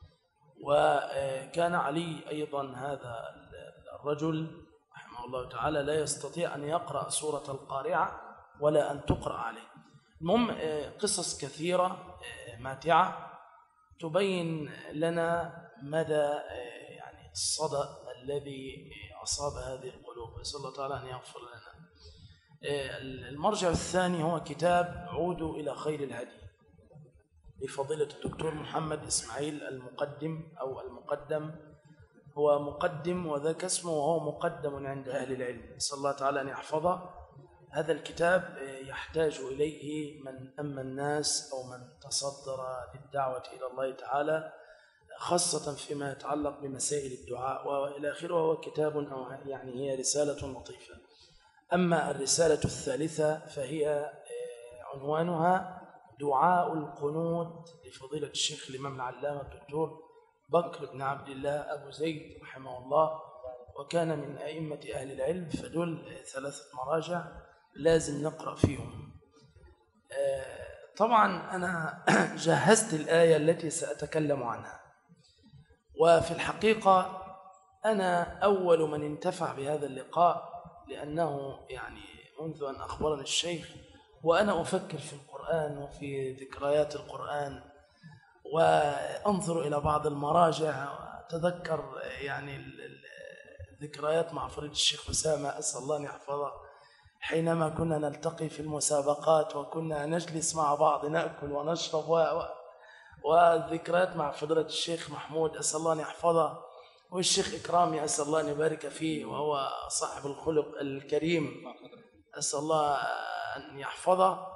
وكان علي أيضا هذا الرجل رحمه الله تعالى لا يستطيع أن يقرأ سورة القارعة ولا أن تقرأ عليه. المهم قصص كثيرة ماتعة تبين لنا مدى يعني الصدأ الذي أصاب هذه القلوب، نسأل الله تعالى أن يغفر لنا. المرجع الثاني هو كتاب عودوا إلى خير الهدي لفضيلة الدكتور محمد إسماعيل المقدم، هو مقدم وذاك اسمه، وهو مقدم عند أهل العلم، نسأل الله تعالى أن يحفظه. هذا الكتاب يحتاج إليه من أما الناس أو من تصدر للدعوة إلى الله تعالى، خاصة فيما يتعلق بمسائل الدعاء وإلى آخره. وهو كتاب أو يعني هي رسالة لطيفة. أما الرسالة الثالثة فهي عنوانها دعاء القنوت لفضيلة الشيخ الإمام العلامة الدكتور بكر بن عبد الله أبو زيد رحمه الله، وكان من أئمة أهل العلم. فدول 3 مراجع لازم نقرأ فيهم. طبعا أنا جهزت الآية التي سأتكلم عنها، وفي الحقيقة أنا أول من انتفع بهذا اللقاء، لأنه يعني منذ أن أخبرني الشيخ وأنا أفكر في القرآن وفي ذكريات القرآن، وأنظر إلى بعض المراجع وأتذكر يعني الذكريات مع فريد الشيخ أسامة، أسأل الله أن يحفظه، حينما كنا نلتقي في المسابقات وكنا نجلس مع بعض نأكل ونشرب، والذكريات مع فضيلة الشيخ محمود أسأل الله أن يحفظه، والشيخ إكرامي أسأل الله أن يبارك فيه وهو صاحب الخلق الكريم، أسأل الله أن يحفظه.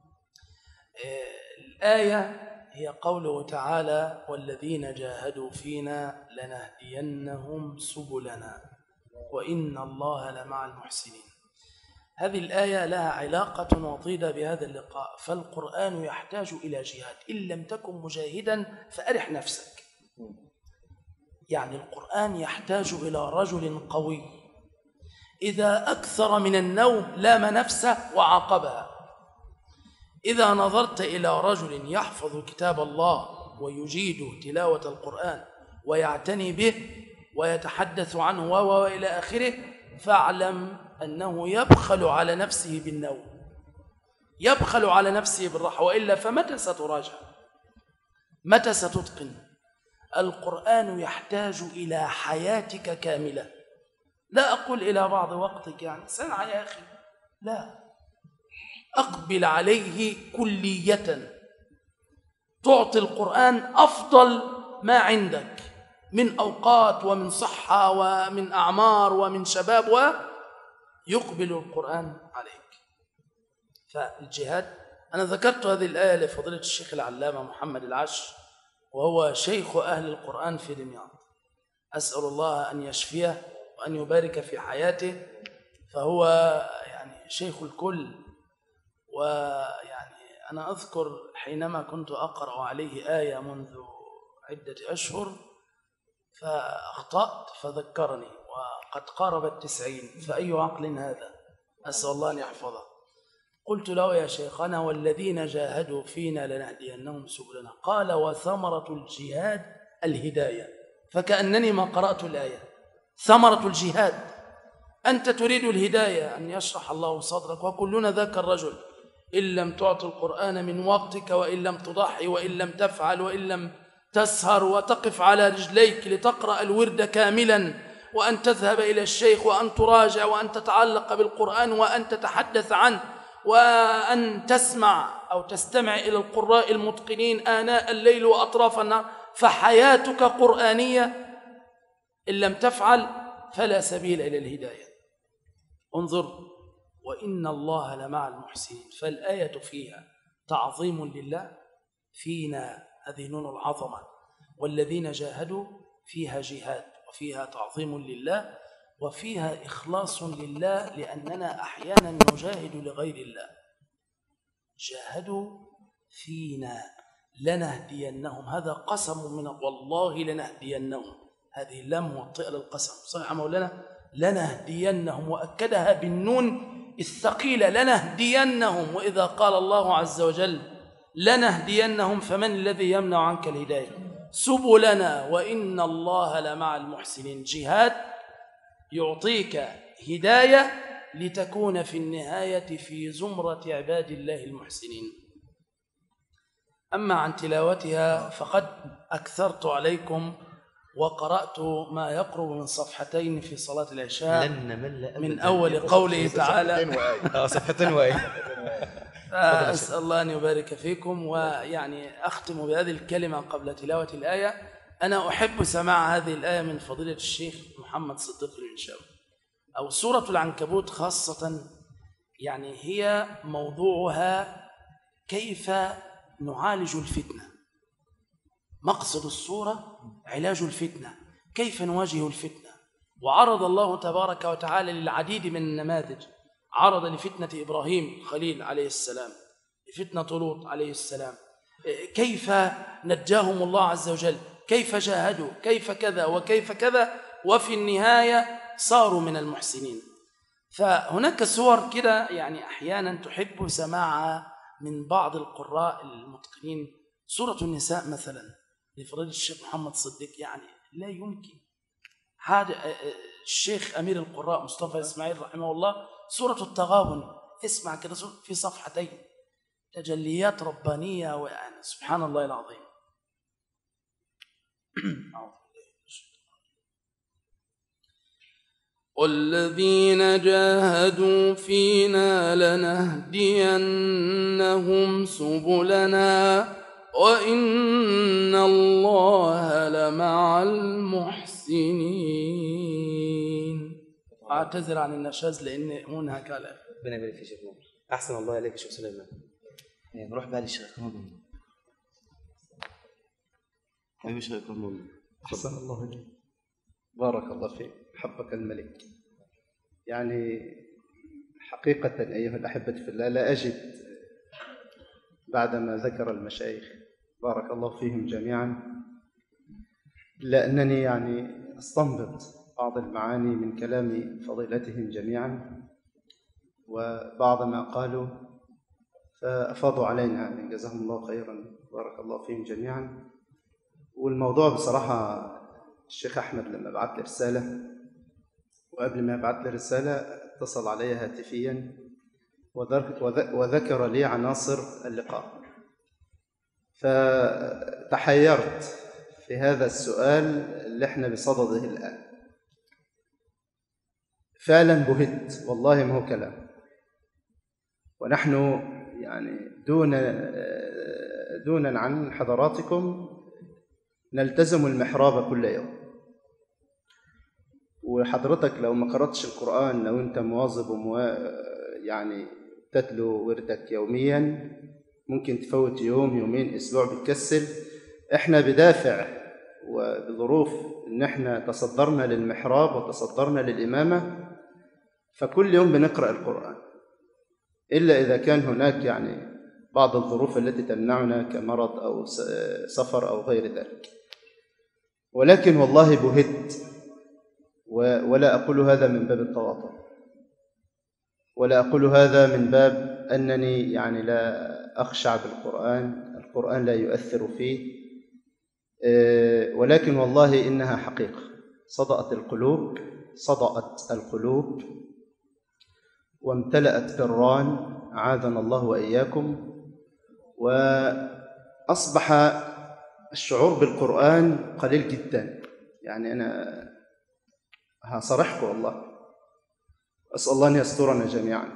الآية هي قوله تعالى والذين جاهدوا فينا لنهدينهم سبلنا وإن الله لمع المحسنين. هذه الآية لها علاقة وطيدة بهذا اللقاء، فالقرآن يحتاج إلى جهاد، إن لم تكن مجاهدا فأرح نفسك. يعني القرآن يحتاج إلى رجل قوي إذا أكثر من النوم لام نفسه وعاقبها. إذا نظرت إلى رجل يحفظ كتاب الله ويجيد تلاوة القرآن ويعتني به ويتحدث عنه وإلى آخره، فاعلم أنه يبخل على نفسه بالنوم، يبخل على نفسه بالراحة، وإلا فمتى ستراجع؟ متى ستتقن؟ القرآن يحتاج إلى حياتك كاملة، لا أقول إلى بعض وقتك يعني سمع يا أخي، لا، أقبل عليه كلية، تعطي القرآن أفضل ما عندك من أوقات ومن صحة ومن أعمار ومن شباب، ويقبل القرآن عليك. فالجهاد، أنا ذكرت هذه الآية لفضيلة الشيخ العلامة محمد العش، وهو شيخ أهل القرآن في دمياط، أسأل الله أن يشفيه وأن يبارك في حياته، فهو يعني شيخ الكل، ويعني أنا أذكر حينما كنت أقرأ عليه آية منذ عدة أشهر فأخطأت فذكرني وقد قارب 90، فأي عقل هذا؟ أسأل الله أن يحفظه. قلت له يا شيخنا والذين جاهدوا فينا لنهدينهم سبلنا، قال وثمرة الجهاد الهداية، فكأنني ما قرأت الآية. ثمرة الجهاد أنت تريد الهداية، أن يشرح الله صدرك، وكلنا ذاك الرجل إن لم تعطي القرآن من وقتك، وإن لم تضحي، وإن لم تفعل، وإن لم تسهر وتقف على رجليك لتقرأ الورد كاملا، وأن تذهب إلى الشيخ، وأن تراجع، وأن تتعلق بالقرآن، وأن تتحدث عنه، وأن تسمع أو تستمع إلى القراء المتقنين آناء الليل وأطراف النهار، فحياتك قرآنية. إن لم تفعل فلا سبيل إلى الهداية. انظر، وإن الله لمع المحسنين، فالآية فيها تعظيم لله، فينا هذه نون العظمة، والذين جاهدوا فيها جهاد، وفيها تعظيم لله، وفيها إخلاص لله، لأننا أحيانا نجاهد لغير الله. جاهدوا فينا لنهدينهم، هذا قسم من والله لنهدينهم، هذه اللام موطئة للقسم، صحيح مولانا؟ لنهدينهم، وأكدها بالنون الثقيلة لنهدينهم. وإذا قال الله عز وجل لنهدينهم فمن الذي يمنع عنك الهداية؟ سبلنا، وإن الله لمع المحسنين. جهاد يعطيك هداية لتكون في النهاية في زمرة عباد الله المحسنين. أما عن تلاوتها فقد أكثرت عليكم وقرأت ما يقرب من صفحتين في صلاة العشاء من أول قوله تعالى صفحتين وآية. أسأل الله أن يبارك فيكم. ويعني أختم بهذه الكلمة قبل تلاوة الآية. أنا أحب سماع هذه الآية من فضيلة الشيخ محمد صديق العنشاوي، أو سورة العنكبوت خاصة، يعني هي موضوعها كيف نعالج الفتنة. مقصد السورة علاج الفتنة، كيف نواجه الفتنة. وعرض الله تبارك وتعالى للعديد من النماذج، عرض لفتنة إبراهيم الخليل عليه السلام، لفتنة لوط عليه السلام، كيف نجاهم الله عز وجل، كيف جاهدوا، كيف كذا وكيف كذا، وفي النهاية صاروا من المحسنين. فهناك صور كده يعني أحيانا تحب سماعها من بعض القراء المتقنين. سورة النساء مثلا لفضيلة الشيخ محمد صديق، يعني لا يمكن. هذا الشيخ أمير القراء مصطفى إسماعيل رحمه الله، سورة التغابن، اسمع كده في صفحتين، تجليات ربانية، ويعني سبحان الله العظيم. والذين جاهدوا فينا لنهدينهم سبلنا وإن الله لمع المحسنين. أعتذر عن النشاز لأن منهك على ربنا يبارك فيك يا شيخ. أحسن الله عليك يا شيخ سليمان. نروح بقى للشيخ مؤمن. حبيبي شيخ مؤمن. أحسن الله إليك، بارك الله فيك، حبك الملك. يعني حقيقة أيها الأحبة في الله لا أجد بعدما ذكر المشايخ بارك الله فيهم جميعا لأنني يعني أستنبط بعض المعاني من كلام فضيلتهم جميعا، وبعض ما قالوا فأفاضوا علينا، يعني جزاهم الله خيرا، بارك الله فيهم جميعا. والموضوع بصراحة الشيخ أحمد لما بعت لي رسالة، وقبل ما يبعت لي رسالة اتصل علي هاتفيا وذكر لي عناصر اللقاء، فتحيرت في هذا السؤال اللي احنا بصدده الآن. فعلا بهت والله، ما هو كلام. ونحن يعني دونا عن حضراتكم نلتزم المحراب كل يوم. وحضرتك لو ما قرأتش القرآن، لو أنت مواظب يعني تتلو وردك يوميا، ممكن تفوت يوم يومين أسبوع بتكسل. إحنا بدافع وبظروف إن إحنا تصدرنا للمحراب وتصدرنا للإمامة، فكل يوم بنقرأ القرآن، إلا إذا كان هناك يعني بعض الظروف التي تمنعنا كمرض أو سفر أو غير ذلك. ولكن والله بهت، ولا أقول هذا من باب التواضع، ولا أقول هذا من باب أنني يعني لا أخشع بالقرآن، القرآن لا يؤثر فيه، ولكن والله إنها حقيقة صدأت القلوب وامتلأت بران، أعاذنا الله وإياكم. وأصبح الشعور بالقرآن قليل جدا. يعني أنا هصرحكم والله، أسأل الله أن يسترنا جميعا.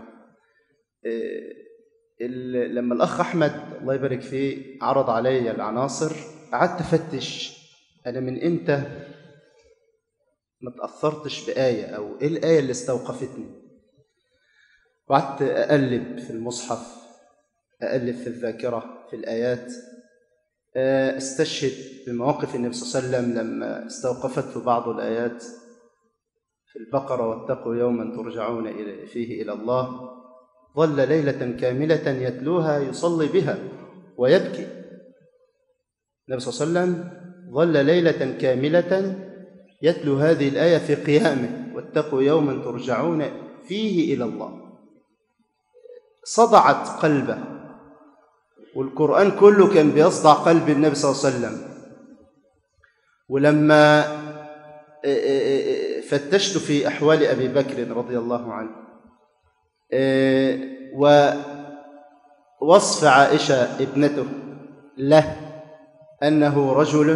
لما الأخ أحمد الله يبارك فيه عرض علي العناصر، قعدت أفتش أنا من إمتى ما تأثرتش بآية، أو إيه الآية اللي استوقفتني. وقعدت أقلب في المصحف، أقلب في الذاكرة في الآيات، استشهد بمواقف النبي صلى الله عليه وسلم لما استوقفته بعض الآيات في البقرة: واتقوا يوما ترجعون فيه إلى الله. ظل ليلة كاملة يتلوها يصلي بها ويبكي. النبي صلى الله عليه وسلم ظل ليلة كاملة يتلو هذه الآية في قيامه: واتقوا يوما ترجعون فيه إلى الله. صدعت قلبه، والقرآن كله كان بيصدع قلب النبي صلى الله عليه وسلم. ولما فتشت في أحوال أبي بكر رضي الله عنه ووصف عائشة ابنته له أنه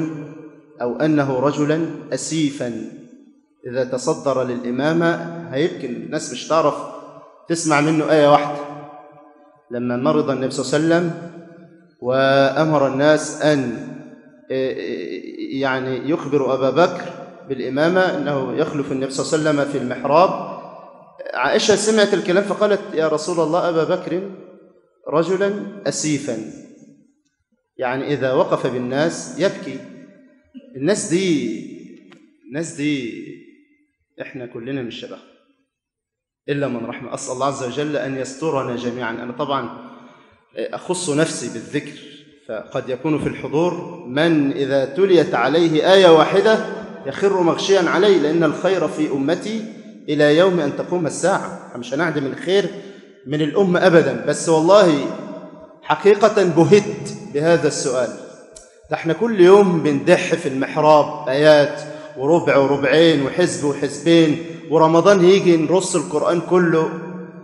رجلا أسيفا، إذا تصدر للإمامة هيبكي، الناس مش تعرف تسمع منه آية واحدة. لما مرض النبي صلى الله عليه وسلم وأمر الناس أن يعني يخبر أبا بكر بالإمامة أنه يخلف النبي صلى الله عليه وسلم في المحراب، عائشة سمعت الكلام فقالت: يا رسول الله، أبا بكر رجلا أسيفا، يعني إذا وقف بالناس يبكي. الناس دي إحنا كلنا مش شبه إلا من رحمة. أسأل الله عز وجل أن يسترنا جميعا. أنا طبعا أخص نفسي بالذكر، فقد يكون في الحضور من إذا تليت عليه آية واحدة يخر مغشيا عليه، لأن الخير في أمتي إلى يوم أن تقوم الساعة. مش هنعدم الخير من الأمة أبدا. بس والله حقيقة بهت بهذا السؤال. ده احنا كل يوم بندح في المحراب آيات وربع وربعين وحزب وحزبين، ورمضان يجي نرص القرآن كله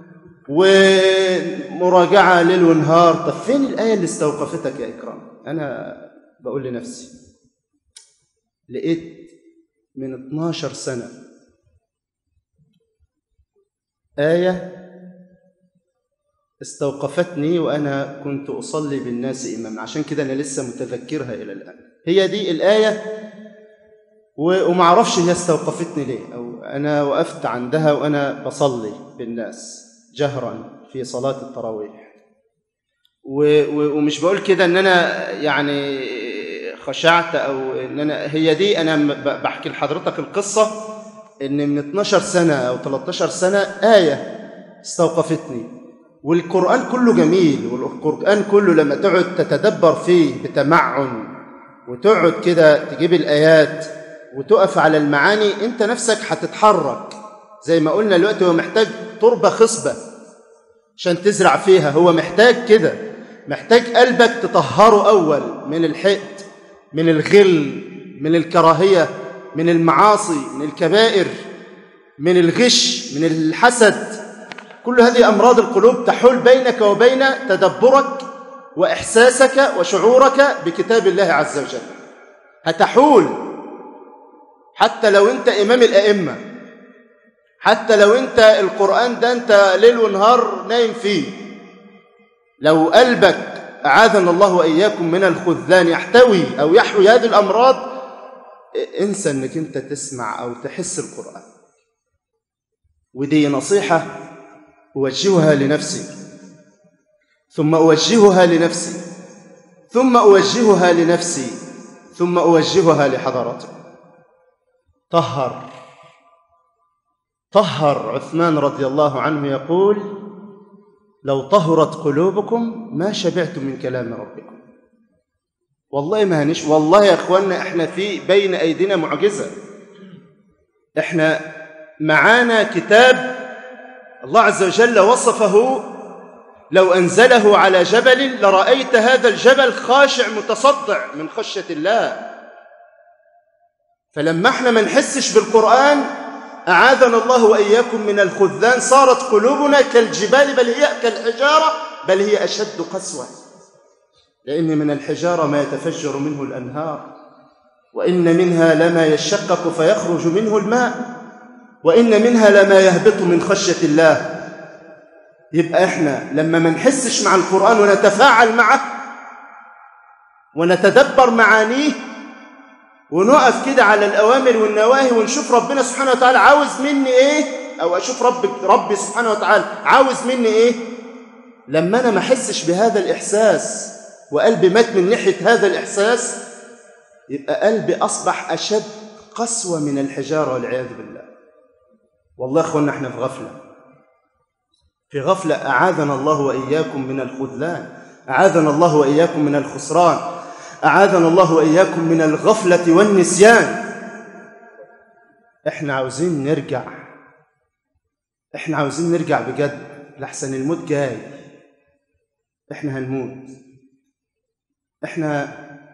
ومراجعة ليل ونهار. طب فين الآية اللي استوقفتك يا إكرام؟ أنا بقول لنفسي لقيت من 12 سنة آية استوقفتني وأنا كنت أصلي بالناس إماما، عشان كده أنا لسه متذكرها إلى الآن. هي دي الآية، وما أعرفش هي استوقفتني ليه، أو أنا وقفت عندها وأنا بصلي بالناس جهرا في صلاة التراويح. ومش بقول كده أن أنا يعني خشعت أو أن أنا، هي دي أنا بحكي لحضرتك القصة إن من 12 سنة أو 13 سنة آية استوقفتني. والقرآن كله جميل، والقرآن كله لما تقعد تتدبر فيه بتمعن وتقعد كده تجيب الآيات وتقف على المعاني، أنت نفسك هتتحرك. زي ما قلنا دلوقتي، هو محتاج تربة خصبة عشان تزرع فيها. هو محتاج كده، محتاج قلبك تطهره أول من الحقد، من الغل، من الكراهية، من المعاصي، من الكبائر، من الغش، من الحسد. كل هذه أمراض القلوب تحول بينك وبين تدبرك وإحساسك وشعورك بكتاب الله عز وجل. هتحول حتى لو أنت إمام الأئمة، حتى لو أنت القرآن ده أنت ليل ونهار نايم فيه، لو قلبك أعاذنا الله وإياكم من الخذلان يحتوي أو يحوي هذه الأمراض، انسى أنك أنت تسمع أو تحس القرآن. ودي نصيحة أوجهها لنفسي، ثم أوجهها لنفسي، ثم أوجهها لنفسي، ثم أوجهها لحضراتكم. طهر عثمان رضي الله عنه يقول: لو طهرت قلوبكم ما شبعتم من كلام ربكم. والله ما هنش، والله يا اخوانا احنا في بين ايدينا معجزة. احنا معانا كتاب الله عز وجل وصفه، لو أنزله على جبل لرأيت هذا الجبل خاشع متصدع من خشية الله. فلما احنا ما نحسش بالقرآن أعاذنا الله وإياكم من الخذلان، صارت قلوبنا كالجبال بل هي كالحجارة بل هي أشد قسوة، لأن من الحجارة ما يتفجر منه الأنهار، وإن منها لما يشقق فيخرج منه الماء، وإن منها لما يهبط من خشية الله. يبقى احنا لما ما نحسش مع القرآن ونتفاعل معه ونتدبر معانيه ونقف كده على الأوامر والنواهي ونشوف ربنا سبحانه وتعالى عاوز مني ايه، أو أشوف ربي سبحانه وتعالى عاوز مني ايه، لما أنا ما أحسش بهذا الإحساس وقلبي مات من ناحية هذا الإحساس، يبقى قلبي أصبح أشد قسوة من الحجارة والعياذ بالله. والله يا أخوانا احنا في غفلة أعاذنا الله وإياكم من الخذلان، أعاذنا الله وإياكم من الخسران، أعاذنا الله وإياكم من الغفلة والنسيان. احنا عاوزين نرجع بجد، لحسن الموت جاي، احنا هنموت، احنا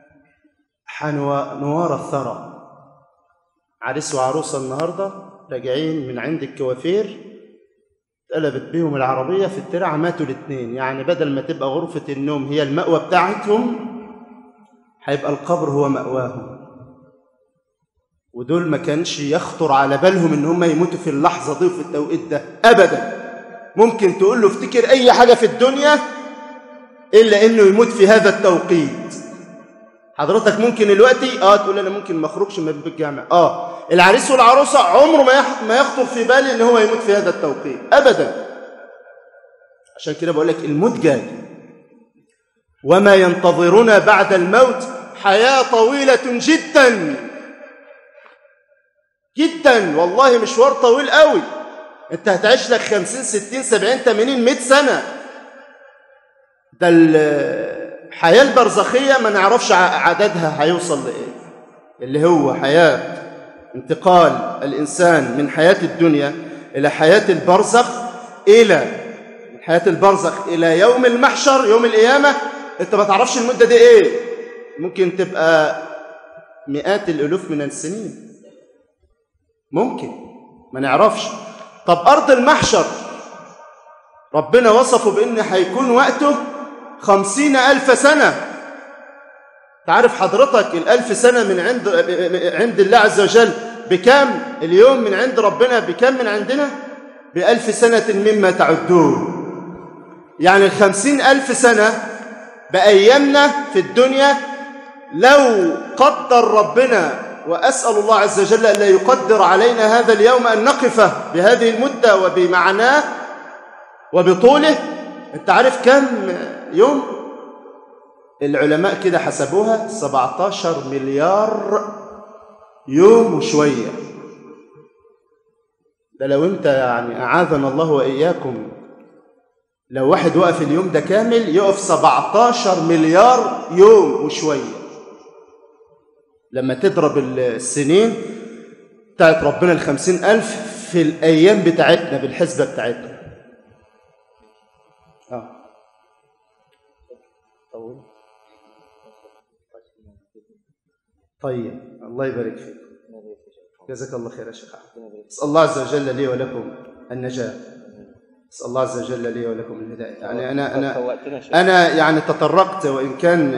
حنوار الثرى. عريس وعروسة النهاردة راجعين من عند الكوافير، اتقلبت بيهم العربية في الترعة، ماتوا الاثنين. يعني بدل ما تبقى غرفة النوم هي المأوى بتاعتهم، هيبقى القبر هو مأواهم. ودول ما كانش يخطر على بالهم ان هم يموتوا في اللحظة دي وفي التوقيت ده أبدا. ممكن تقول له افتكر أي حاجة في الدنيا إلا إنه يموت في هذا التوقيت. حضرتك ممكن دلوقتي تقول أنا ممكن ما أخرجش من باب الجامع. العريس والعروسة عمره ما يخطر في باله إن هو يموت في هذا التوقيت أبدا. عشان كده بقول لك الموت جاي، وما ينتظرنا بعد الموت حياة طويلة جدا جدا. والله مشوار طويل قوي. انت هتعيش لك 50 60 70 80 100 سنة. ده الحياة البرزخية ما نعرفش عددها هيوصل لإيه، اللي هو حياة انتقال الإنسان من حياة الدنيا إلى حياة البرزخ، من حياة البرزخ إلى يوم المحشر يوم القيامة. انت ما تعرفش المدة دي ايه، ممكن تبقى مئات الألوف من السنين، ممكن ما نعرفش. طب أرض المحشر ربنا وصفه بأن هيكون وقته 50,000 سنة. تعرف حضرتك 1000 سنة من عند الله عز وجل بكم؟ اليوم من عند ربنا بكم من عندنا؟ ب1000 سنة مما تعدون. يعني 50,000 سنة بأيامنا في الدنيا، لو قدر ربنا، وأسأل الله عز وجل أن لا يقدر علينا هذا اليوم أن نقف بهذه المدة وبمعناه وبطوله. أنت عارف كم يوم؟ العلماء كده حسبوها 17 مليار يوم وشوية. ده لو أنت يعني أعاذنا الله وإياكم، لو واحد وقف اليوم ده كامل يقف 17 مليار يوم وشوية. لما تضرب السنين بتاعت ربنا 50,000 في الأيام بتاعتنا بالحسبة بتاعتنا. طيب الله يبارك فيك، جزاك الله خير يا شيخ أحمد. أسأل الله عز وجل لي ولكم النجاة، أسأل الله عز وجل لي ولكم الهداية. يعني أنا يعني تطرقت، وإن كان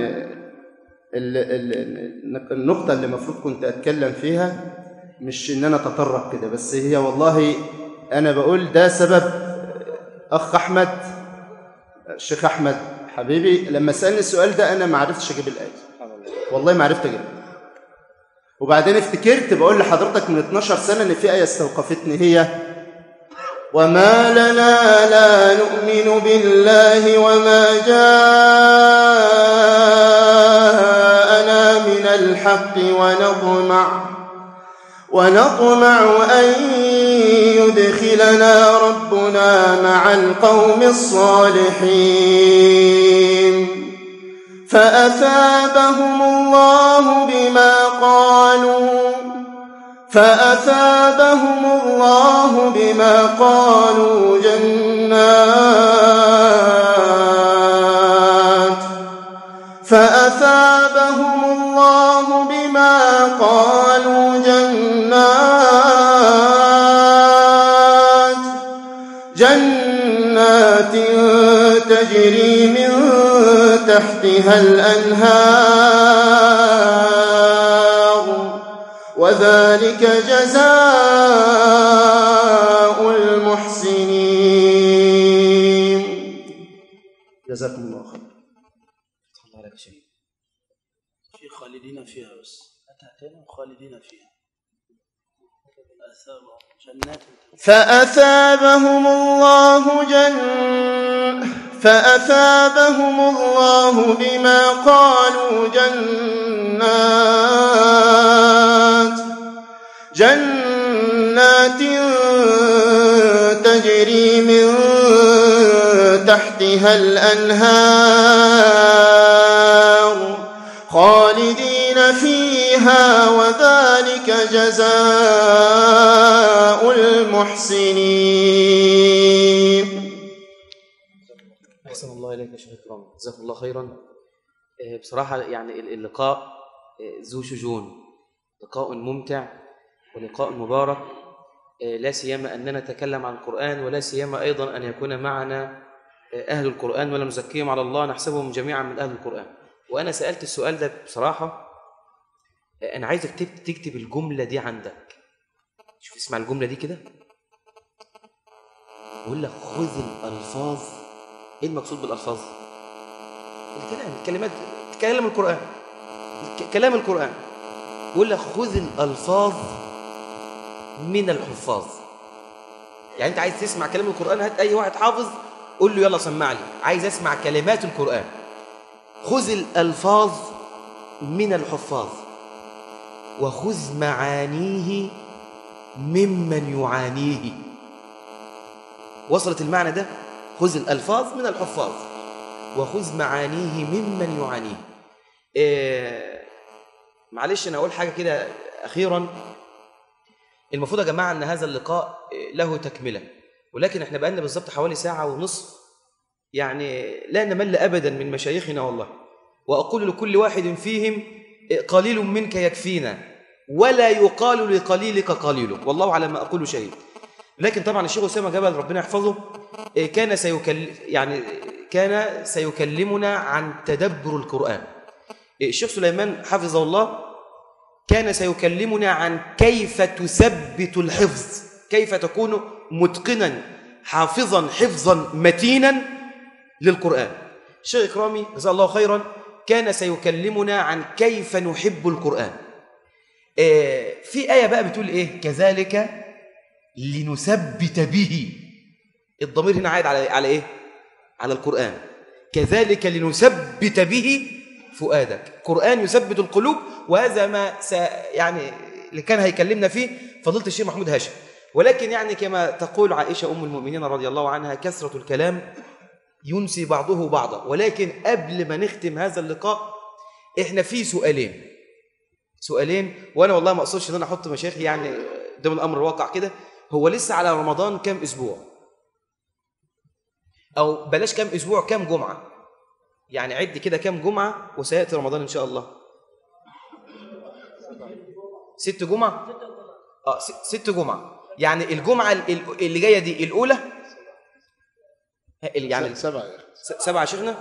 النقطة اللي المفروض كنت أتكلم فيها مش إن أنا أتطرق كده، بس هي والله أنا بقول ده سبب أخ أحمد، الشيخ أحمد حبيبي، لما سألني السؤال ده أنا ما عرفتش أجيب الآية، والله ما عرفت أجيب. وبعدين افتكرت بقول لحضرتك من 12 سنة إن في آية استوقفتني، هي وما لنا لا نؤمن بالله وما جاءنا من الحق ونطمع أن يدخلنا ربنا مع القوم الصالحين فأثابهم الله بما قالوا جنات تجري من تحتها الأنهار وذلك جزاء المحسنين. جزاكم الله خير. الله عليك شيء في خالدين فيها بس أتأتينا خالدين فيها فأثابهم الله بما قالوا جنات تجري من تحتها الأنهار خالدين فيها وذلك جزاء المحسنين. أحسن الله إليك يا شيخ إكرام، جزاكم الله خيرا. بصراحة يعني اللقاء ذو شجون، لقاء ممتع ولقاء مبارك، لا سيما أننا نتكلم عن القرآن، ولا سيما أيضا أن يكون معنا أهل القرآن، ولا نزكيهم على الله، نحسبهم جميعا من أهل القرآن. وأنا سألت السؤال ده بصراحة، أنا عايزك تكتب الجملة دي عندك. شوف اسمع الجملة دي كده، بقول لك خذ الألفاظ. إيه المقصود بالألفاظ؟ الكلمات، كلام القرآن، كلام القرآن. بقول لك خذ الألفاظ من الحفاظ. يعني أنت عايز تسمع كلام القرآن، هات أي واحد حافظ قول له يلا سمع لي، عايز أسمع كلمات القرآن. خذ الألفاظ من الحفاظ وخذ معانيه ممن يعانيه. وصلت المعنى ده؟ خذ الألفاظ من الحفاظ وخذ معانيه ممن يعانيه. معلش أنا أقول حاجة كده أخيرا. المفروض يا جماعة أن هذا اللقاء له تكملة، ولكن احنا بقالنا بالضبط حوالي ساعة ونصف، يعني لا نمل أبدا من مشايخنا والله. وأقول لكل واحد فيهم قليل منك يكفينا، ولا يقال لقليلك قليل، والله على ما أقول شهيد. لكن طبعا الشيخ أسامة جبل ربنا يحفظه كان سيكلمنا عن تدبر القرآن. الشيخ سليمان حفظه الله كان سيكلمنا عن كيف تثبت الحفظ، كيف تكون متقنا حافظا حفظا متينا للقرآن. الشيخ إكرامي جزاه الله خيرا كان سيكلمنا عن كيف نحب القرآن. في آية بقى بتقول إيه؟ كذلك لنثبت به. الضمير هنا عايد على إيه؟ على القرآن. كذلك لنثبت به فؤادك. قرآن يثبت القلوب، وهذا ما يعني اللي كان هيكلمنا فيه فضيلة الشيخ محمود هاشم. ولكن يعني كما تقول عائشة أم المؤمنين رضي الله عنها، كثرة الكلام ينسي بعضه بعضا. ولكن قبل ما نختم هذا اللقاء احنا في سؤالين، وانا والله ما اقصدش ان انا احط مشايخي يعني قدام الامر الواقع كده. هو لسه على رمضان كام اسبوع؟ او بلاش كام اسبوع، كام جمعة؟ يعني عد كده كام جمعة وسيأتي رمضان ان شاء الله. 6 جمعة. 6 جمعة. يعني الجمعة اللي جاية دي الأولى، يعني 7 يا شيخنا،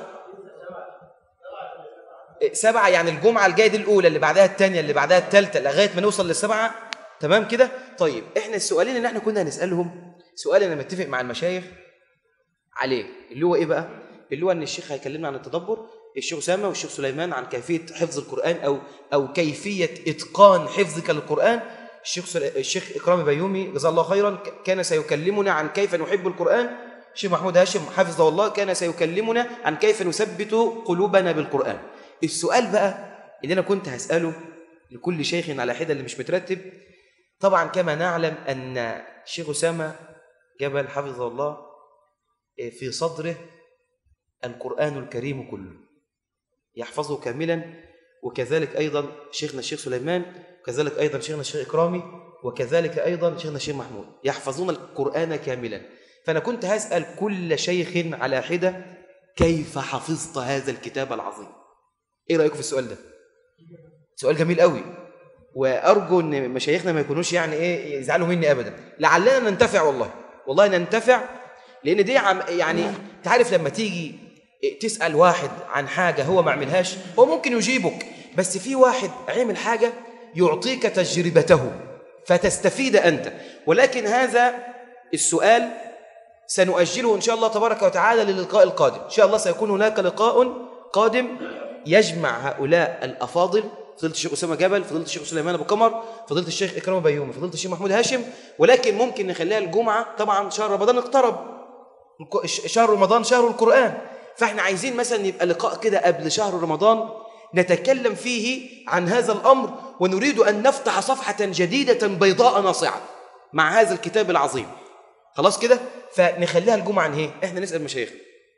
7 يعني الجمعة الجاية دي الأولى، اللي بعدها الثانية، اللي بعدها الثالثة، لغاية ما نوصل ل7. تمام كده؟ طيب احنا السؤالين اللي احنا كنا هنسألهم، سؤال انا متفق مع المشايخ عليه، اللي هو ايه بقى؟ اللي هو ان الشيخ هيكلمنا عن التدبر، الشيخ أسامة والشيخ سليمان عن كيفية حفظ القرآن أو كيفية إتقان حفظك للقرآن. الشيخ إكرام بيومي جزاه الله خيرا كان سيكلمنا عن كيف نحب القرآن. الشيخ محمود هاشم حفظه الله كان سيكلمنا عن كيف نثبت قلوبنا بالقرآن. السؤال بقى اللي أنا كنت هسأله لكل شيخ على حدة اللي مش مترتب، طبعا كما نعلم أن الشيخ أسامة جبل حفظه الله في صدره القرآن الكريم كله يحفظه كاملا، وكذلك أيضا شيخنا الشيخ سليمان، وكذلك أيضا شيخنا الشيخ إكرامي، وكذلك أيضا شيخنا الشيخ محمود يحفظون القرآن كاملا. فأنا كنت هسأل كل شيخ على حدة كيف حفظت هذا الكتاب العظيم؟ إيه رأيكم في السؤال ده؟ سؤال جميل قوي، وأرجو أن مشايخنا ما يكونوش يعني إيه يزعلوا مني أبدا، لعلنا ننتفع والله ننتفع، لأن دي يعني تعرف لما تيجي تسأل واحد عن حاجة هو ما عملهاش، هو ممكن يجيبك، بس في واحد عمل حاجة يعطيك تجربته فتستفيد أنت. ولكن هذا السؤال سنؤجله إن شاء الله تبارك وتعالى للقاء القادم. إن شاء الله سيكون هناك لقاء قادم يجمع هؤلاء الأفاضل، فضيلة الشيخ أسامة جبل، فضيلة الشيخ سليمان أبو قمر، فضيلة الشيخ إكرام بيومي، فضيلة الشيخ محمود هاشم. ولكن ممكن نخليها الجمعة، طبعا شهر رمضان اقترب، شهر رمضان شهر القرآن، فاحنا عايزين مثلا يبقى لقاء كده قبل شهر رمضان نتكلم فيه عن هذا الأمر، ونريد أن نفتح صفحة جديدة بيضاء ناصعة مع هذا الكتاب العظيم. خلاص كده، فنخليها الجمعة عن ايه؟ احنا نسأل مشايخ.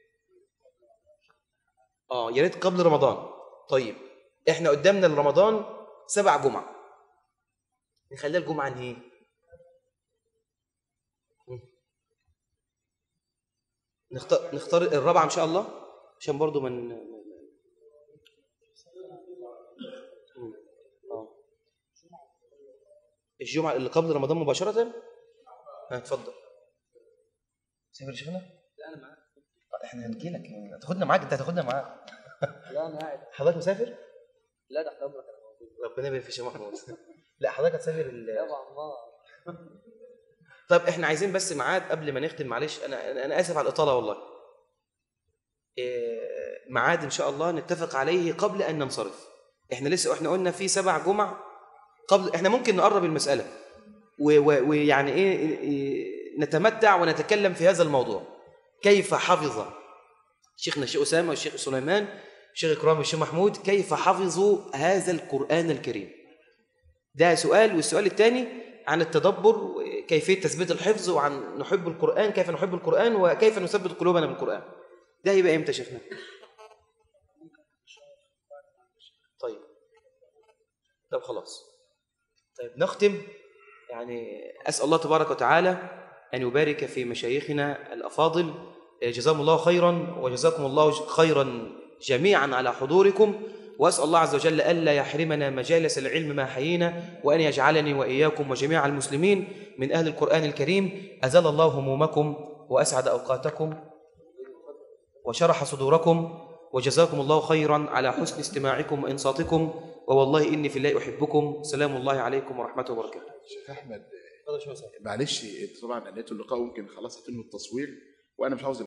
يا ريت قبل رمضان. طيب احنا قدامنا لرمضان 7 جمعة، نخليها الجمعة عن ايه؟ نختار الرابعة إن شاء الله، عشان برضو من الجمعة اللي قبل رمضان مباشرة. اتفضل. سافر شيخنا؟ لا أنا معاك. احنا هنجي لك، هتاخدنا معاك، انت هتاخدنا معاك. لا أنا قاعد. حضرتك مسافر؟ لا تحت أمرك أنا موجود. ربنا يبارك في الشيخ محمود. لا حضرتك هتسافر لا والله. طيب احنا عايزين بس ميعاد قبل ما نختم، معلش انا اسف على الاطاله والله. ميعاد ان شاء الله نتفق عليه قبل ان ننصرف. احنا قلنا في 7 جمع قبل، احنا ممكن نقرب المساله ويعني ايه نتمتع ونتكلم في هذا الموضوع. كيف حفظ شيخنا الشيخ أسامة والشيخ سليمان والشيخ إكرام والشيخ محمود، كيف حفظوا هذا القرآن الكريم؟ ده سؤال. والسؤال الثاني عن التدبر، كيفية تثبيت الحفظ، وعن نحب القرآن، كيف نحب القرآن، وكيف نثبت قلوبنا بالقرآن. ده يبقى امتى شيخنا؟ طيب خلاص. طيب نختم، يعني أسأل الله تبارك وتعالى أن يبارك في مشايخنا الأفاضل، جزاهم الله خيرا، وجزاكم الله خيرا جميعا على حضوركم. وأسأل الله عز وجل ألا يحرمنا مجالس العلم ما حيينا، وأن يجعلني وإياكم وجميع المسلمين من أهل القرآن الكريم. أزال الله همومكم وأسعد أوقاتكم وشرح صدوركم، وجزاكم الله خيرا على حسن استماعكم وإنصاتكم، ووالله إني في الله أحبكم. سلام الله عليكم ورحمته وبركاته. شيخ أحمد معلش، طبعا أنيتوا اللقاء ممكن خلاص يتم التصوير، وأنا مش عاوز